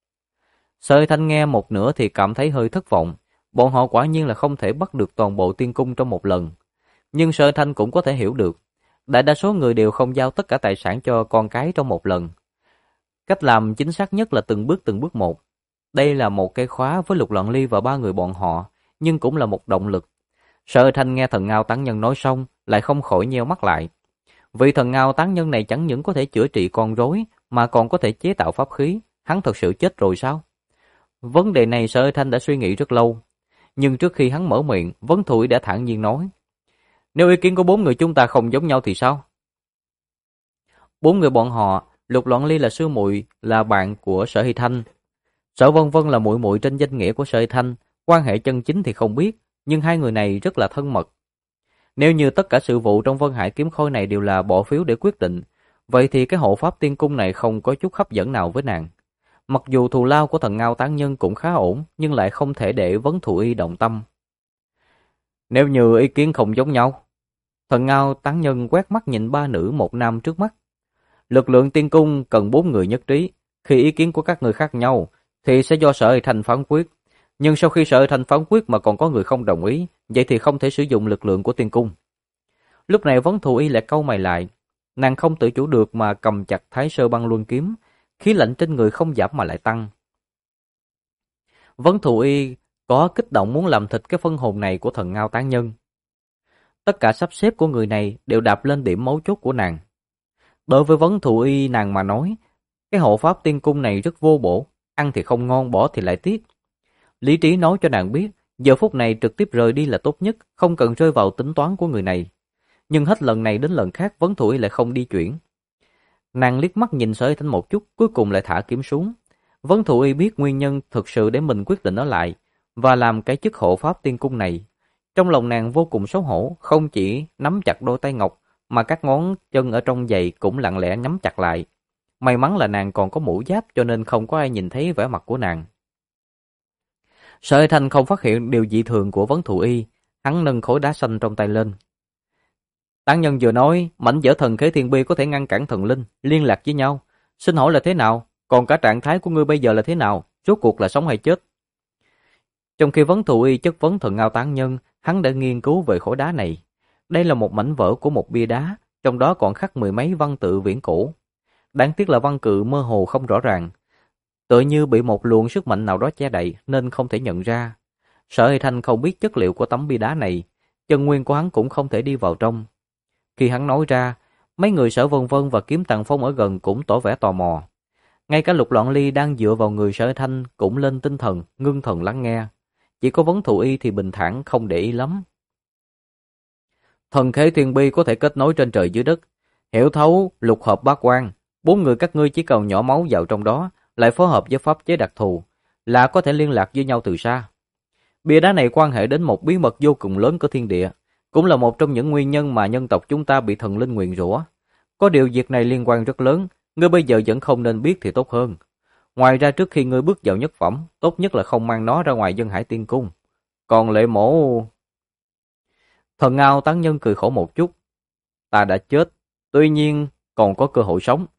Sở Thanh nghe một nửa thì cảm thấy hơi thất vọng. Bọn họ quả nhiên là không thể bắt được toàn bộ tiên cung trong một lần. Nhưng Sở Thanh cũng có thể hiểu được. Đại đa số người đều không giao tất cả tài sản cho con cái trong một lần. Cách làm chính xác nhất là từng bước một. Đây là một cây khóa với Lục Loạn Ly và ba người bọn họ, nhưng cũng là một động lực. Sở Thanh nghe thần Ngao Tán Nhân nói xong, lại không khỏi nheo mắt lại. Vì thần Ngao Tán Nhân này chẳng những có thể chữa trị con rối, mà còn có thể chế tạo pháp khí, hắn thật sự chết rồi sao? Vấn đề này Sở Thanh đã suy nghĩ rất lâu, nhưng trước khi hắn mở miệng, Vấn Thụy đã thản nhiên nói: "Nếu ý kiến của bốn người chúng ta không giống nhau thì sao?" Bốn người bọn họ, Lục Loạn Ly là sư muội, là bạn của Sở Hy Thanh. Sở Vân Vân là muội muội trên danh nghĩa của Sở Hy Thanh, quan hệ chân chính thì không biết, nhưng hai người này rất là thân mật. Nếu như tất cả sự vụ trong Vân Hải kiếm khôi này đều là bỏ phiếu để quyết định, vậy thì cái hộ pháp tiên cung này không có chút hấp dẫn nào với nàng. Mặc dù thù lao của thần Ngao Tán Nhân cũng khá ổn, nhưng lại không thể để Vấn Thụ Y động tâm. Nếu như ý kiến không giống nhau, thần Ngao Tán Nhân quét mắt nhìn ba nữ một nam trước mắt. Lực lượng tiên cung cần 4 người nhất trí, khi ý kiến của các người khác nhau thì sẽ do Sở Hy Thanh phán quyết. Nhưng sau khi Sở Hy Thanh phán quyết mà còn có người không đồng ý, vậy thì không thể sử dụng lực lượng của tiên cung. Lúc này Vấn Thụ Y lại cau mày lại, nàng không tự chủ được mà cầm chặt Thái Sơ Băng Luân kiếm, khí lạnh trên người không giảm mà lại tăng. Vấn Thụ Y có kích động muốn làm thịt cái phân hồn này của thần Ngao Tán Nhân. Tất cả sắp xếp của người này đều đạp lên điểm mấu chốt của nàng. Đối với Vấn Thụ Y nàng mà nói, cái hộ pháp tiên cung này rất vô bổ, ăn thì không ngon, bỏ thì lại tiếc. Lý trí nói cho nàng biết, giờ phút này trực tiếp rời đi là tốt nhất, không cần rơi vào tính toán của người này. Nhưng hết lần này đến lần khác Vấn Thụ Y lại không đi chuyển. Nàng liếc mắt nhìn Sở Hy Thanh một chút, cuối cùng lại thả kiếm xuống. Vấn Thụ Y biết nguyên nhân thực sự để mình quyết định ở lại và làm cái chức hộ pháp tiên cung này. Trong lòng nàng vô cùng xấu hổ, không chỉ nắm chặt đôi tay ngọc mà các ngón chân ở trong giày cũng lặng lẽ nhắm chặt lại. May mắn là nàng còn có mũ giáp cho nên không có ai nhìn thấy vẻ mặt của nàng. Sở Hy Thanh không phát hiện điều dị thường của Vấn Thụ Y, hắn nâng khối đá xanh trong tay lên. Tán Nhân vừa nói, mảnh vỡ thần khế thiên bi có thể ngăn cản thần linh liên lạc với nhau. Xin hỏi là thế nào? Còn cả trạng thái của ngươi bây giờ là thế nào? Rốt cuộc là sống hay chết? Trong khi Vấn Thụ Y chất vấn thần Ngao Tán Nhân, hắn đã nghiên cứu về khối đá này. Đây là một mảnh vỡ của một bia đá, trong đó còn khắc mười mấy văn tự viễn cổ. Đáng tiếc là văn tự mơ hồ không rõ ràng, tựa như bị một luồng sức mạnh nào đó che đậy nên không thể nhận ra. Sở Hy Thanh không biết chất liệu của tấm bia đá này, chân nguyên của hắn cũng không thể đi vào trong. Khi hắn nói ra, mấy người Sở Vân Vân và Kiếm Tàng Phong ở gần cũng tỏ vẻ tò mò. Ngay cả Lục Loạn Ly đang dựa vào người Sở Hy Thanh cũng lên tinh thần, ngưng thần lắng nghe. Chỉ có Vấn Thụ Y thì bình thản không để ý lắm. Thần khế thiên bi có thể kết nối trên trời dưới đất, hiểu thấu lục hợp bát quan. 4 người các ngươi chỉ cần nhỏ máu vào trong đó, lại phối hợp với pháp chế đặc thù, là có thể liên lạc với nhau từ xa. Bia đá này quan hệ đến một bí mật vô cùng lớn của thiên địa, cũng là một trong những nguyên nhân mà nhân tộc chúng ta bị thần linh nguyền rủa. Có điều việc này liên quan rất lớn, ngươi bây giờ vẫn không nên biết thì tốt hơn. Ngoài ra trước khi ngươi bước vào nhất phẩm, tốt nhất là không mang nó ra ngoài Vân Hải Tiên Cung. Còn Lệ Mộ... Thần Ngao Tán Nhân cười khổ một chút. Ta đã chết, tuy nhiên còn có cơ hội sống.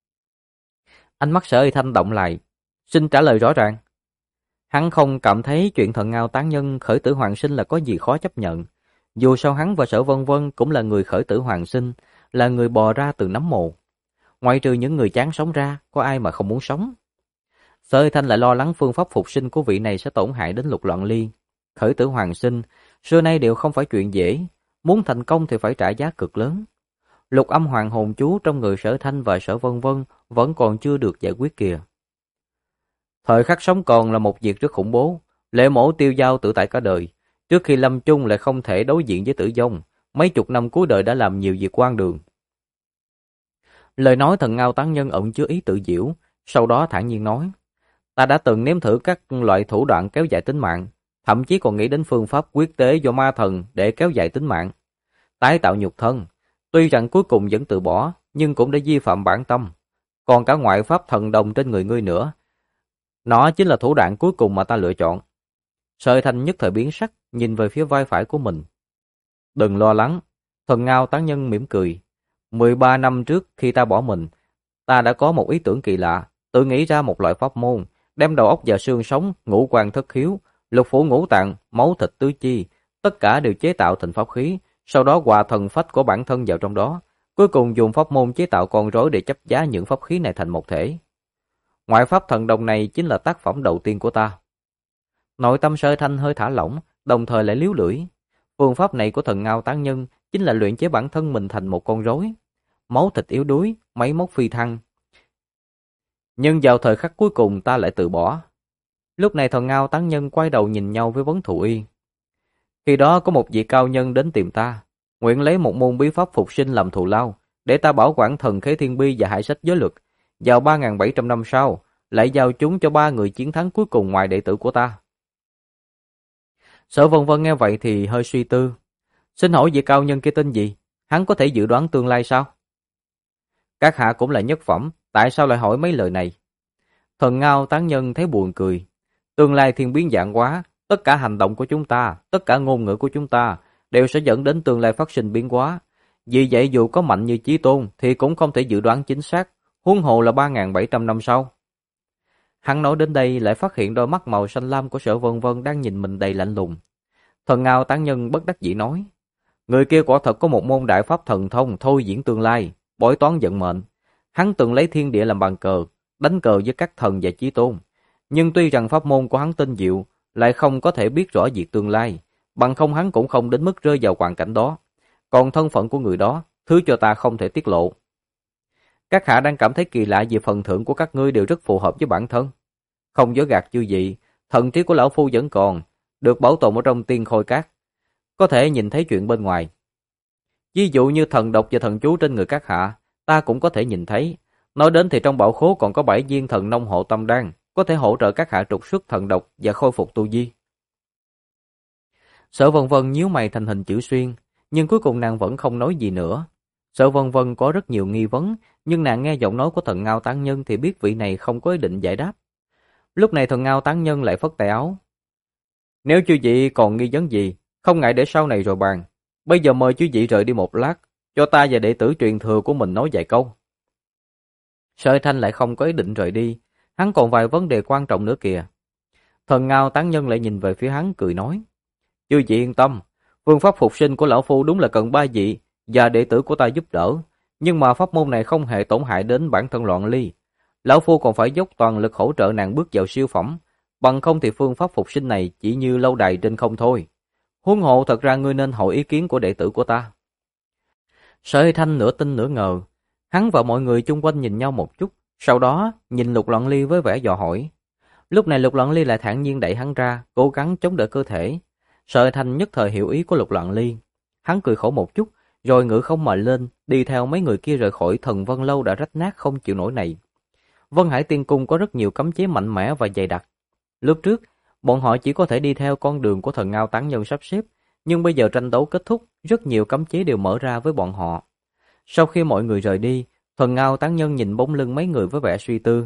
Ánh mắt Sở Hy Thanh động lại, xin trả lời rõ ràng. Hắn không cảm thấy chuyện thần Ngao Tán Nhân khởi tử hoàng sinh là có gì khó chấp nhận. Dù sao hắn và Sở Vân Vân cũng là người khởi tử hoàng sinh, là người bò ra từ nấm mồ. Ngoại trừ những người chán sống ra, có ai mà không muốn sống. Sở Hy Thanh lại lo lắng phương pháp phục sinh của vị này sẽ tổn hại đến Lục Loạn Ly. Khởi tử hoàng sinh, xưa nay đều không phải chuyện dễ, muốn thành công thì phải trả giá cực lớn. Lục âm hoàng hồn chú trong người Sở Thanh và Sở Vân Vân vẫn còn chưa được giải quyết kìa. Thời khắc sống còn là một việc rất khủng bố. Lệ Mổ tiêu dao tự tại cả đời, trước khi lâm chung lại không thể đối diện với tử vong. Mấy chục năm cuối đời đã làm nhiều việc quan đường. Lời nói thần Ngao Tán Nhân ẩn chứa ý tự giễu, sau đó thản nhiên nói: Ta đã từng nếm thử các loại thủ đoạn kéo dài tính mạng, thậm chí còn nghĩ đến phương pháp quyết tế do ma thần để kéo dài tính mạng, tái tạo nhục thân. Tuy rằng cuối cùng vẫn từ bỏ, nhưng cũng đã vi phạm bản tâm. Còn cả ngoại pháp thần đồng trên người ngươi nữa, nó chính là thủ đoạn cuối cùng mà ta lựa chọn. Sở Thanh nhất thời biến sắc, nhìn về phía vai phải của mình. Đừng lo lắng, thần Ngao Tán Nhân mỉm cười. 13 năm trước khi ta bỏ mình, ta đã có một ý tưởng kỳ lạ, tự nghĩ ra một loại pháp môn, đem đầu óc và xương sống, ngũ quan thất khiếu, lục phủ ngũ tạng, máu thịt tứ chi, tất cả đều chế tạo thành pháp khí, sau đó hòa thần phách của bản thân vào trong đó, Cuối cùng dùng pháp môn chế tạo con rối để chấp giá những pháp khí này thành một thể. Ngoại pháp thần đồng này chính là tác phẩm đầu tiên của ta. Nội tâm Sở Thanh hơi thả lỏng, đồng thời lại líu lưỡi. Phương pháp này của thần Ngao Tán Nhân chính là luyện chế bản thân mình thành một con rối, máu thịt yếu đuối, máy móc phi thăng. Nhưng vào thời khắc cuối cùng ta lại từ bỏ. Lúc này thần Ngao Tán Nhân quay đầu nhìn nhau với Vấn Thụ Y. Khi đó có một vị cao nhân đến tìm ta, nguyện lấy một môn bí pháp phục sinh làm thù lao, để ta bảo quản thần khế thiên bi và hải sách giới luật. Vào 3.700 năm sau, lại giao chúng cho 3 người chiến thắng cuối cùng ngoài đệ tử của ta. Sở Vân Vân nghe vậy thì hơi suy tư. Xin hỏi vị cao nhân kia tên gì? Hắn có thể dự đoán tương lai sao? Các hạ cũng là nhất phẩm, tại sao lại hỏi mấy lời này? Thần Ngao Tán Nhân thấy buồn cười. Tương lai thiên biến vạn hóa, tất cả hành động của chúng ta, tất cả ngôn ngữ của chúng ta đều sẽ dẫn đến tương lai phát sinh biến hóa. Vì vậy dù có mạnh như Chí Tôn thì cũng không thể dự đoán chính xác, huống hồ là 3.700 năm sau. Hắn nói đến đây lại phát hiện đôi mắt màu xanh lam của Sở Vân Vân đang nhìn mình đầy lạnh lùng. Thần Ngao Tán Nhân bất đắc dĩ nói, người kia quả thật có một môn đại pháp thần thông thôi diễn tương lai, bói toán vận mệnh. Hắn từng lấy thiên địa làm bàn cờ, đánh cờ với các thần và Chí Tôn. Nhưng tuy rằng pháp môn của hắn tinh diệu, lại không có thể biết rõ việc tương lai, bằng không hắn cũng không đến mức rơi vào hoàn cảnh đó. Còn thân phận của người đó, thứ cho ta không thể tiết lộ. Các hạ đang cảm thấy kỳ lạ vì phần thưởng của các ngươi đều rất phù hợp với bản thân. Không dối gạt chư vị, thần trí của lão phu vẫn còn, được bảo tồn ở trong tiên khôi cát, có thể nhìn thấy chuyện bên ngoài. Ví dụ như thần độc và thần chú trên người các hạ, ta cũng có thể nhìn thấy. Nói đến thì trong bảo khố còn có 7 viên thần nông hộ tâm đan, có thể hỗ trợ các hạ trục xuất thần độc và khôi phục tu vi. Sở Vân Vân nhíu mày thành hình chữ xuyên, nhưng cuối cùng nàng vẫn không nói gì nữa. Sở Vân Vân có rất nhiều nghi vấn, nhưng nàng nghe giọng nói của thần Ngao Tán Nhân thì biết vị này không có ý định giải đáp. Lúc này thần Ngao Tán Nhân lại phất tay áo. Nếu chư vị còn nghi vấn gì, không ngại để sau này rồi bàn. Bây giờ mời chư vị rời đi một lát, cho ta và đệ tử truyền thừa của mình nói vài câu. Sở Thanh lại không có ý định rời đi, hắn còn vài vấn đề quan trọng nữa kìa. Thần Ngao Tán Nhân lại nhìn về phía hắn cười nói, chư vị yên tâm, phương pháp phục sinh của lão phu đúng là cần 3 vị và đệ tử của ta giúp đỡ, nhưng mà pháp môn này không hề tổn hại đến bản thân Loạn Ly. Lão phu còn phải dốc toàn lực hỗ trợ nàng bước vào siêu phẩm, bằng không thì phương pháp phục sinh này chỉ như lâu đài trên không thôi. Huống hộ thật ra ngươi nên hỏi ý kiến của đệ tử của ta. Sở Thanh nửa tin nửa ngờ, hắn và mọi người chung quanh nhìn nhau một chút, sau đó nhìn Lục Loạn Ly với vẻ dò hỏi. Lúc này Lục Loạn Ly lại thản nhiên đẩy hắn ra, cố gắng chống đỡ cơ thể. Sở Thanh nhất thời hiểu ý của Lục Loạn Ly, hắn cười khổ một chút, rồi ngự không mà lên, đi theo mấy người kia rời khỏi Thần Vân Lâu đã rách nát không chịu nổi này. Vân Hải Tiên Cung có rất nhiều cấm chế mạnh mẽ và dày đặc. Lúc trước, bọn họ chỉ có thể đi theo con đường của thần Ngao Tán Nhân sắp xếp, nhưng bây giờ tranh đấu kết thúc, rất nhiều cấm chế đều mở ra với bọn họ. Sau khi mọi người rời đi, thần Ngao Tán Nhân nhìn bóng lưng mấy người với vẻ suy tư.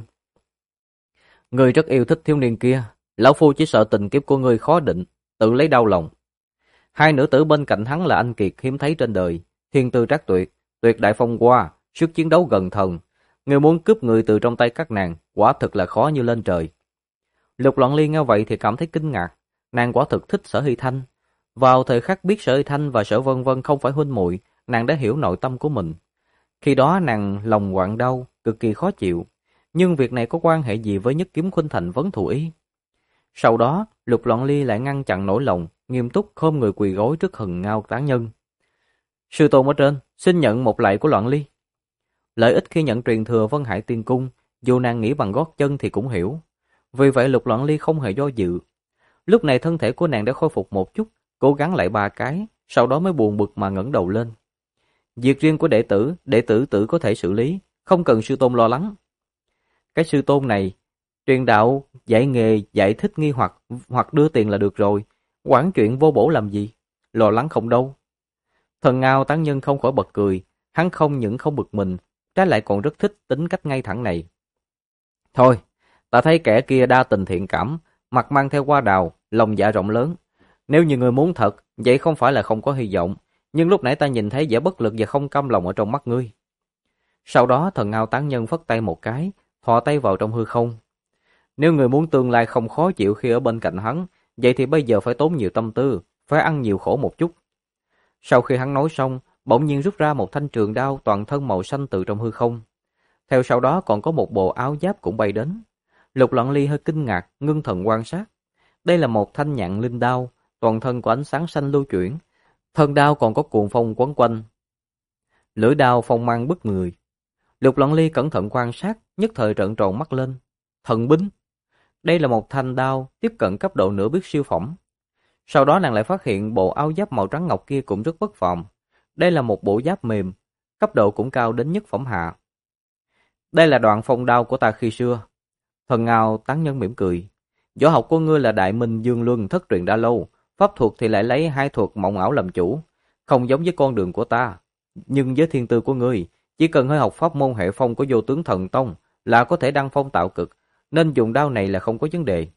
Người rất yêu thích thiếu niên kia, lão phu chỉ sợ tình kiếp của người khó định, tự lấy đau lòng. Hai nữ tử bên cạnh hắn là anh kiệt hiếm thấy trên đời, thiên tư trác tuyệt, tuyệt đại phong hoa, sức chiến đấu gần thần. Người muốn cướp người từ trong tay các nàng, quả thực là khó như lên trời. Lục Loạn Ly nghe vậy thì cảm thấy kinh ngạc, nàng quả thực thích Sở Hy Thanh. Vào thời khắc biết Sở Hy Thanh và Sở Vân Vân không phải huynh muội, nàng đã hiểu nội tâm của mình. Khi đó nàng lòng quặn đau, cực kỳ khó chịu, nhưng việc này có quan hệ gì với Nhất Kiếm Khuynh Thành Vấn Thụ Y? Sau đó, Lục Loạn Ly lại ngăn chặn nỗi lòng, nghiêm túc khom người quỳ gối trước Thần Ngao Tán Nhân. Sư tôn ở trên, xin nhận một lạy của Loạn Ly. Lợi ích khi nhận truyền thừa Vân Hải Tiên Cung, dù nàng nghĩ bằng gót chân thì cũng hiểu. Vì vậy Lục Loạn Ly không hề do dự. Lúc này thân thể của nàng đã khôi phục một chút, cố gắng lại 3 cái, sau đó mới buồn bực mà ngẩng đầu lên. Việc riêng của đệ tử tự có thể xử lý, không cần sư tôn lo lắng. Cái sư tôn này, truyền đạo, dạy nghề, giải thích nghi hoặc đưa tiền là được rồi, quản chuyện vô bổ làm gì, lo lắng không đâu. Thần Ngao Tán Nhân không khỏi bật cười, hắn không những không bực mình, trái lại còn rất thích tính cách ngay thẳng này. Thôi, ta thấy kẻ kia đa tình thiện cảm, mặt mang theo hoa đào, lòng dạ rộng lớn. Nếu như người muốn thật, vậy không phải là không có hy vọng, nhưng lúc nãy ta nhìn thấy vẻ bất lực và không cam lòng ở trong mắt ngươi. Sau đó thần Ngao Tán Nhân phất tay một cái, thò tay vào trong hư không. Nếu người muốn tương lai không khó chịu khi ở bên cạnh hắn, vậy thì bây giờ phải tốn nhiều tâm tư, phải ăn nhiều khổ một chút. Sau khi hắn nói xong, bỗng nhiên rút ra một thanh trường đao toàn thân màu xanh từ trong hư không. Theo sau đó còn có một bộ áo giáp cũng bay đến. Lục Loạn Ly hơi kinh ngạc, ngưng thần quan sát. Đây là một thanh nhạn linh đao, toàn thân có ánh sáng xanh lưu chuyển. Thân đao còn có cuồng phong quấn quanh. Lưỡi đao phong mang bức người. Lục Loạn Ly cẩn thận quan sát, nhất thời trợn tròn mắt lên. Thần binh. Đây là một thanh đao tiếp cận cấp độ nửa bước siêu phẩm. Sau đó nàng lại phát hiện bộ áo giáp màu trắng ngọc kia cũng rất bất phàm. Đây là một bộ giáp mềm, cấp độ cũng cao đến nhất phẩm hạ. Đây là đoạn phong đao của ta khi xưa. Thần Ngao tán nhân mỉm cười. Võ học của ngươi là Đại Minh Dương Luân thất truyền đã lâu, pháp thuật thì lại lấy hai thuật mộng ảo làm chủ, không giống với con đường của ta. Nhưng với thiên tư của ngươi, chỉ cần hơi học pháp môn hệ phong của Vô Tướng Thần Tông là có thể đăng phong tạo cực, nên dùng đao này là không có vấn đề.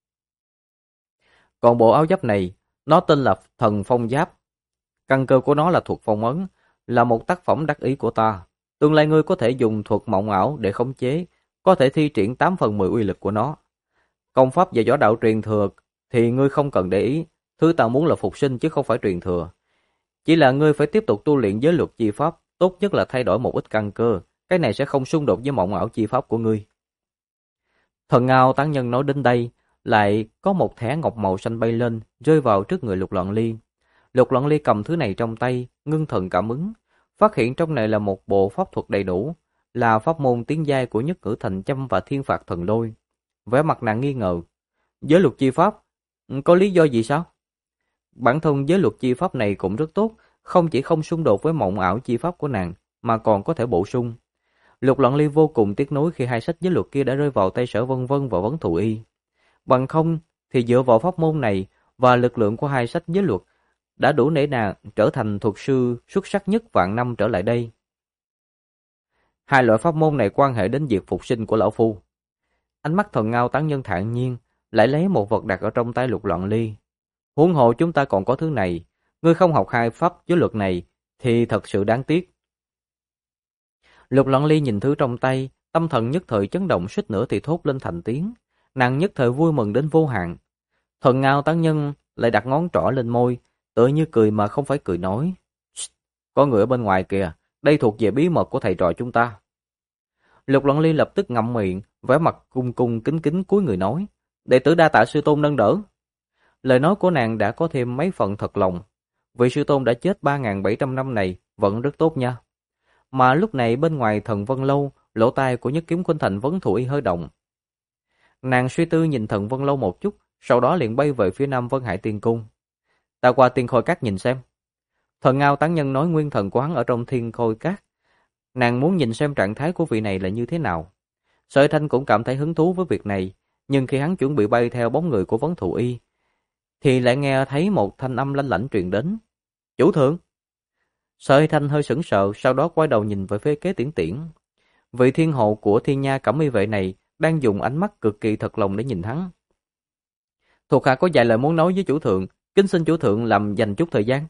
Còn bộ áo giáp này, nó tên là Thần Phong Giáp. Căn cơ của nó là thuật phong ấn, là một tác phẩm đắc ý của ta. Tương lai ngươi có thể dùng thuật mộng ảo để khống chế, có thể thi triển 8 phần 10 uy lực của nó. Công pháp và võ đạo truyền thừa thì ngươi không cần để ý, thứ ta muốn là phục sinh chứ không phải truyền thừa. Chỉ là ngươi phải tiếp tục tu luyện giới luật chi pháp, tốt nhất là thay đổi một ít căn cơ, cái này sẽ không xung đột với mộng ảo chi pháp của ngươi. Thần Ngao tán nhân nói đến đây, lại có một thẻ ngọc màu xanh bay lên, rơi vào trước người Lục Loạn Ly. Lục Loạn Ly cầm thứ này trong tay, ngưng thần cảm ứng, phát hiện trong này là một bộ pháp thuật đầy đủ, là pháp môn tiến giai của Nhất Cử Thành Châm và Thiên Phạt Thần Lôi. Vẻ mặt nàng nghi ngờ, giới luật chi pháp, có lý do gì sao? Bản thân giới luật chi pháp này cũng rất tốt, không chỉ không xung đột với mộng ảo chi pháp của nàng, mà còn có thể bổ sung. Lục Loạn Ly vô cùng tiếc nuối khi hai sách giới luật kia đã rơi vào tay Sở Vân Vân và Vấn Thù Y. Bằng không thì dựa vào pháp môn này và lực lượng của hai sách giới luật đã đủ để nàng trở thành thuật sư xuất sắc nhất vạn năm trở lại đây. Hai loại pháp môn này quan hệ đến việc phục sinh của lão phu. Ánh mắt Thần Ngao tán nhân thản nhiên, lại lấy một vật đặt ở trong tay Lục Loạn Ly. Huống hồ chúng ta còn có thứ này, ngươi không học hai pháp giới luật này thì thật sự đáng tiếc. Lục Loạn Ly nhìn thứ trong tay, tâm thần nhất thời chấn động, suýt nữa thì thốt lên thành tiếng. Nàng nhất thời vui mừng đến vô hạn. Thần Ngao tán nhân lại đặt ngón trỏ lên môi, tựa như cười mà không phải cười nói. Có người ở bên ngoài kìa, đây thuộc về bí mật của thầy trò chúng ta. Lục Loạn Ly lập tức ngậm miệng, vẻ mặt cung cung kính kính cúi người nói. Đệ tử đa tạ sư tôn nâng đỡ. Lời nói của nàng đã có thêm mấy phần thật lòng. Vị sư tôn đã chết 3.700 năm này vẫn rất tốt nha. Mà lúc này bên ngoài Thần Vân Lâu, lỗ tai của Nhất Kiếm Khuynh Thành Vấn Thù Y hơi động. Nàng suy tư nhìn Thần Vân Lâu một chút, sau đó liền bay về phía nam Vân Hải Tiên Cung. Ta qua Tiên Khôi Các nhìn xem. Thần Ngao tán nhân nói nguyên thần của hắn ở trong Thiên Khôi Các. Nàng muốn nhìn xem trạng thái của vị này là như thế nào. Sở Thanh cũng cảm thấy hứng thú với việc này, nhưng khi hắn chuẩn bị bay theo bóng người của Vấn Thù Y, thì lại nghe thấy một thanh âm lanh lảnh truyền đến. Chủ thượng! Sở Thanh hơi sững sờ, sau đó quay đầu nhìn về phía Kế Tiễn Tiễn. Vị thiên hộ của Thiên Nha Cẩm Y vệ này đang dùng ánh mắt cực kỳ thật lòng để nhìn hắn. Thuộc hạ có vài lời muốn nói với chủ thượng, kính xin chủ thượng làm dành chút thời gian.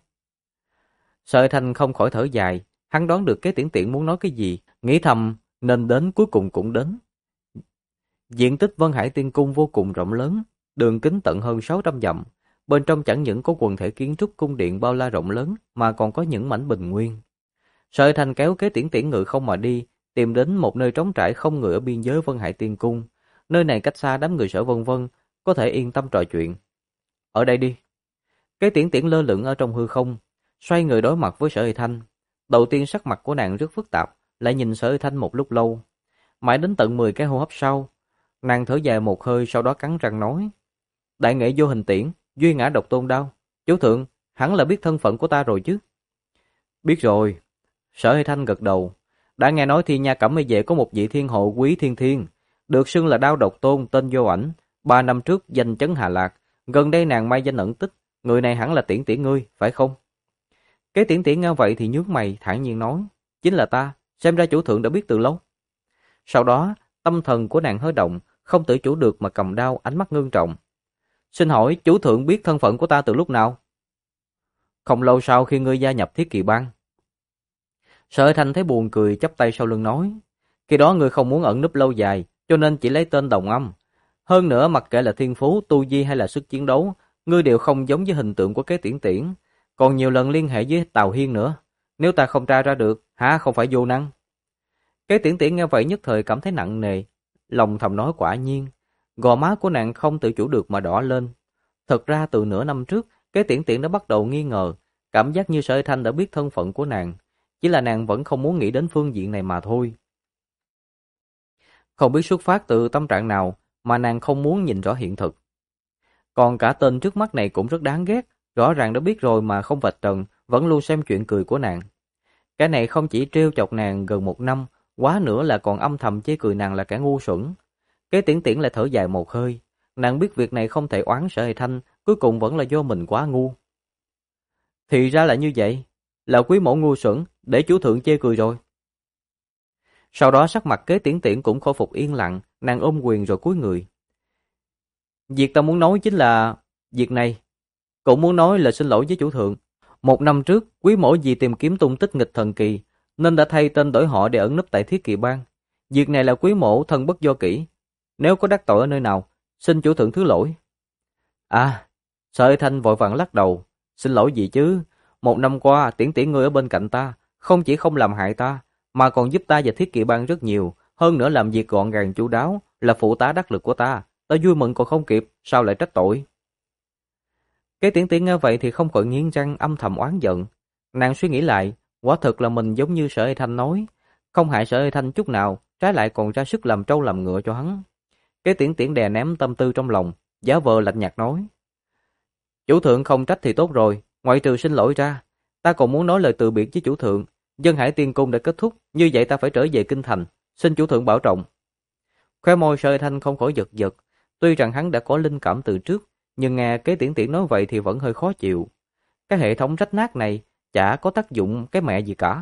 Sở Thanh không khỏi thở dài, hắn đoán được Kế Tiễn Tiễn muốn nói cái gì, nghĩ thầm nên đến cuối cùng cũng đến. Diện tích Vân Hải Tiên Cung vô cùng rộng lớn, đường kính tận hơn 600 dặm. Bên trong chẳng những có quần thể kiến trúc cung điện bao la rộng lớn mà còn có những mảnh bình nguyên. Sở Thanh kéo Kế Tiễn Tiễn ngự không mà đi, tìm đến một nơi trống trải không người ở biên giới Vân Hải Tiên Cung. Nơi này cách xa đám người Sở Vân Vân, có thể yên tâm trò chuyện. Ở đây đi. Kế Tiễn Tiễn lơ lửng ở trong hư không, xoay người đối mặt với Sở Thanh. Đầu tiên sắc mặt của nàng rất phức tạp, lại nhìn Sở Thanh một lúc lâu. Mãi đến tận 10 cái hô hấp sau, nàng thở dài một hơi, sau đó cắn răng nói. Đại nghệ vô hình tiễn, duy ngã độc tôn đao. Chủ thượng, hẳn là biết thân phận của ta rồi chứ? Biết rồi. Sở Thanh gật đầu. Đã nghe nói Thiên Nha Cẩm Y vệ có một vị thiên hộ Quý Thiên Thiên, được xưng là đao độc tôn, tên vô ảnh. 3 năm trước danh chấn Hà Lạc, gần đây nàng mai danh ẩn tích. Người này hẳn là Tiễn Tiễn ngươi, phải không? Kế Tiễn Tiễn nghe vậy thì nhướng mày, thản nhiên nói. Chính là ta, xem ra chủ thượng đã biết từ lâu. Sau đó, tâm thần của nàng hơi động, không tự chủ được mà cầm đao, ánh mắt ngưng trọng. Xin hỏi chủ thượng biết thân phận của ta từ lúc nào? Không lâu sau khi ngươi gia nhập Thiết Kỵ Bang. Sở Thanh thấy buồn cười, chắp tay sau lưng nói. Khi đó ngươi không muốn ẩn núp lâu dài, cho nên chỉ lấy tên đồng âm. Hơn nữa mặc kệ là thiên phú, tu vi hay là sức chiến đấu, ngươi đều không giống với hình tượng của Kế Tiễn Tiễn. Còn nhiều lần liên hệ với Tào Hiên nữa. Nếu ta không tra ra được, há không phải vô năng? Kế Tiễn Tiễn nghe vậy nhất thời cảm thấy nặng nề, lòng thầm nói quả nhiên. Gò má của nàng không tự chủ được mà đỏ lên. Thật ra từ nửa năm trước, Kế Tiễn Tiễn đã bắt đầu nghi ngờ, cảm giác như Sở Thanh đã biết thân phận của nàng, chỉ là nàng vẫn không muốn nghĩ đến phương diện này mà thôi. Không biết xuất phát từ tâm trạng nào mà nàng không muốn nhìn rõ hiện thực. Còn cả tên trước mắt này cũng rất đáng ghét, rõ ràng đã biết rồi mà không vạch trần, vẫn luôn xem chuyện cười của nàng. Cái này không chỉ trêu chọc nàng gần một năm, quá nữa là còn âm thầm chê cười nàng là kẻ ngu xuẩn. Kế Tiễn Tiễn lại thở dài một hơi, nàng biết việc này không thể oán Sở Hề Thanh, cuối cùng vẫn là do mình quá ngu. Thì ra là như vậy, là quý mẫu ngu xuẩn, để chủ thượng chê cười rồi. Sau đó sắc mặt Kế Tiễn Tiễn cũng khôi phục yên lặng, nàng ôm quyền rồi cúi người. Việc ta muốn nói chính là việc này, cũng muốn nói là xin lỗi với chủ thượng. Một năm trước, quý mẫu vì tìm kiếm tung tích nghịch thần kỳ, nên đã thay tên đổi họ để ẩn núp tại Thiết Kỵ Bang. Việc này là quý mẫu thân bất do kỹ, nếu có đắc tội ở nơi nào, xin chủ thượng thứ lỗi. À, Sở Thanh vội vàng lắc đầu, xin lỗi gì chứ, một năm qua Tiễn Tiễn ngươi ở bên cạnh ta, không chỉ không làm hại ta, mà còn giúp ta và Thiết Kỵ Bang rất nhiều, hơn nữa làm việc gọn gàng chu đáo, là phụ tá đắc lực của ta vui mừng còn không kịp, sao lại trách tội. Cái Tiễn Tiễn nghe vậy thì không khỏi nghiến răng âm thầm oán giận, nàng suy nghĩ lại, quả thực là mình giống như Sở Ê Thanh nói, không hại Sở Ê Thanh chút nào, trái lại còn ra sức làm trâu làm ngựa cho hắn. Cái Tiễn Tiễn đè ném tâm tư trong lòng, giả vờ lạnh nhạt nói: "Chủ thượng không trách thì tốt rồi, ngoại trừ xin lỗi ra, ta còn muốn nói lời từ biệt với chủ thượng. Dân Hải Tiên Cung đã kết thúc, như vậy ta phải trở về kinh thành, xin chủ thượng bảo trọng." Khóe môi Sở Thanh không khỏi giật giật, tuy rằng hắn đã có linh cảm từ trước, nhưng nghe Kế Tiễn Tiễn nói vậy thì vẫn hơi khó chịu. Cái hệ thống rách nát này chả có tác dụng cái mẹ gì cả.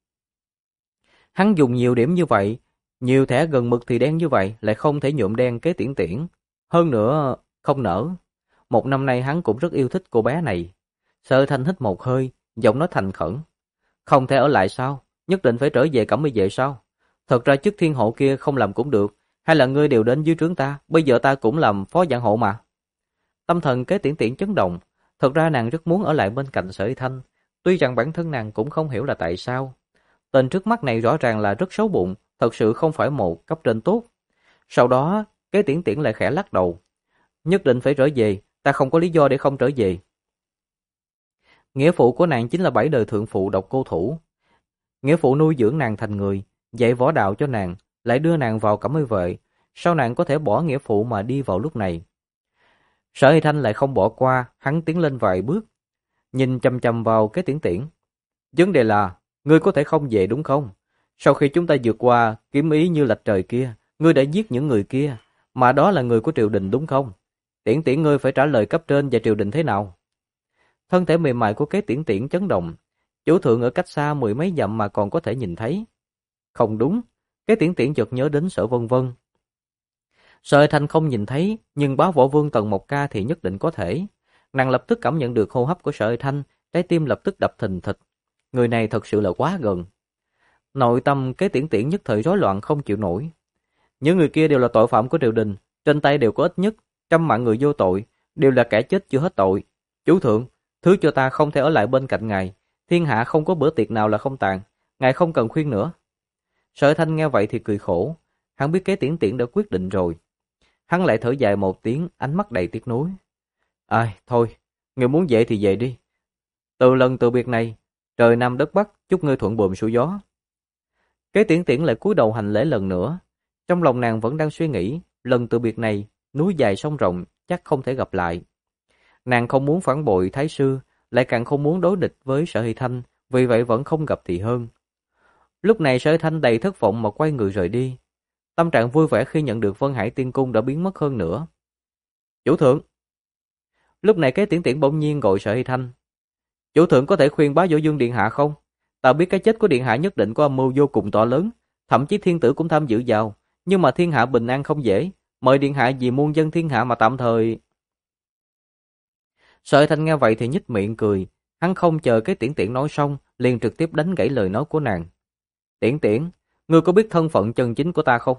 Hắn dùng nhiều điểm như vậy, nhiều thẻ gần mực thì đen như vậy, lại không thể nhuộm đen Kế Tiễn Tiễn. Hơn nữa, không nỡ. Một năm nay hắn cũng rất yêu thích cô bé này. Sở Thanh hít một hơi, giọng nói thành khẩn. Không thể ở lại sao? Nhất định phải trở về Cẩm Y Vệ sao? Thật ra chức thiên hộ kia không làm cũng được, hay là ngươi đều đến dưới trướng ta, bây giờ ta cũng làm phó giảng hộ mà. Tâm thần Kế Tiễn Tiễn chấn động, thật ra nàng rất muốn ở lại bên cạnh Sở Thanh, tuy rằng bản thân nàng cũng không hiểu là tại sao. Tên trước mắt này rõ ràng là rất xấu bụng, thật sự không phải một cấp trên tốt. Sau đó, Kế Tiễn Tiễn lại khẽ lắc đầu. Nhất định phải trở về, ta không có lý do để không trở về. Nghĩa phụ của nàng chính là 7 đời thượng phụ Độc Cô Thủ. Nghĩa phụ nuôi dưỡng nàng thành người, dạy võ đạo cho nàng, lại đưa nàng vào Cẩm Y Vệ, sao nàng có thể bỏ nghĩa phụ mà đi vào lúc này? Sở Hy Thanh lại không bỏ qua, hắn tiến lên vài bước, nhìn chằm chằm vào Kế Tiễn Tiễn. Vấn đề là, ngươi có thể không về đúng không? Sau khi chúng ta vượt qua kiếm ý như lạch trời kia, ngươi đã giết những người kia, mà đó là người của triều đình đúng không? Tiễn Tiễn ngươi phải trả lời cấp trên và triều đình thế nào? Thân thể mềm mại của Kế Tiễn Tiễn chấn động, chủ thượng ở cách xa mười mấy dặm mà còn có thể nhìn thấy. Không đúng, Kế Tiễn Tiễn chợt nhớ đến Sở Vân Vân. Sở Thanh không nhìn thấy, nhưng Bá Võ Vương Tần Mộc Ca thì nhất định có thể. Nàng lập tức cảm nhận được hô hấp của Sở Thanh, trái tim lập tức đập thình thịch. Người này thật sự là quá gần. Nội tâm Kế Tiễn Tiễn nhất thời rối loạn không chịu nổi. Những người kia đều là tội phạm của triều đình, trên tay đều có ít nhất 100 mạng người vô tội, đều là kẻ chết chưa hết tội. Chủ thượng, thứ cho ta không thể ở lại bên cạnh ngài, thiên hạ không có bữa tiệc nào là không tàn, ngài không cần khuyên nữa. Sở Thanh nghe vậy thì cười khổ, hắn biết Kế Tiễn Tiễn đã quyết định rồi. Hắn lại thở dài một tiếng, ánh mắt đầy tiếc nuối. Ai, thôi, người muốn về thì về đi. Từ lần từ biệt này, trời Nam đất Bắc, chúc ngươi thuận buồm xuôi gió. Kế Tiễn Tiễn lại cúi đầu hành lễ lần nữa. Trong lòng nàng vẫn đang suy nghĩ, lần từ biệt này, núi dài sông rộng, chắc không thể gặp lại. Nàng không muốn phản bội Thái Sư, lại càng không muốn đối địch với Sở Hy Thanh, vì vậy vẫn không gặp thì hơn. Lúc này Sở Hy Thanh đầy thất vọng mà quay người rời đi. Tâm trạng vui vẻ khi nhận được Vân Hải Tiên Cung đã biến mất hơn nữa. Chủ thượng! Lúc này Kế Tiễn Tiễn bỗng nhiên gọi Sở Hy Thanh. Chủ thượng có thể khuyên Bá Võ Dương điện hạ không? Ta biết cái chết của điện hạ nhất định có âm mưu vô cùng to lớn, thậm chí thiên tử cũng tham dự vào, nhưng mà thiên hạ bình an không dễ, mời điện hạ vì muôn dân thiên hạ mà tạm thời. Sở Hy Thanh nghe vậy thì nhếch miệng cười, hắn không chờ Kế Tiễn Tiễn nói xong, liền trực tiếp đánh gãy lời nói của nàng. Tiễn Tiễn, ngươi có biết thân phận chân chính của ta không?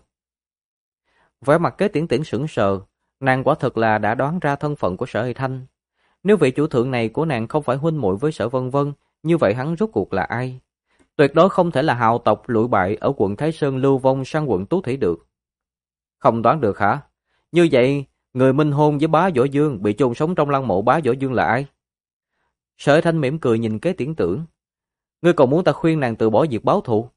Vẻ mặt Kế Tiễn Tiễn sững sờ, nàng quả thực là đã đoán ra thân phận của Sở Hy Thanh. Nếu vị chủ thượng này của nàng không phải huynh muội với Sở Vân Vân, như vậy hắn rốt cuộc là ai? Tuyệt đối không thể là hào tộc lụi bại ở quận Thái Sơn lưu vong sang quận Tú Thủy được. Không đoán được hả? Như vậy, người minh hôn với bá Võ Dương bị chôn sống trong lăng mộ bá Võ Dương là ai? Sở Thanh mỉm cười nhìn Kế Tiễn Tưởng. Ngươi còn muốn ta khuyên nàng từ bỏ việc báo thù?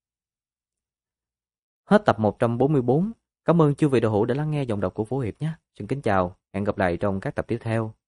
Hết tập 144. Cảm ơn chư vị đạo hữu đã lắng nghe giọng đọc của Vũ Hiệp nhé. Xin kính chào, hẹn gặp lại trong các tập tiếp theo.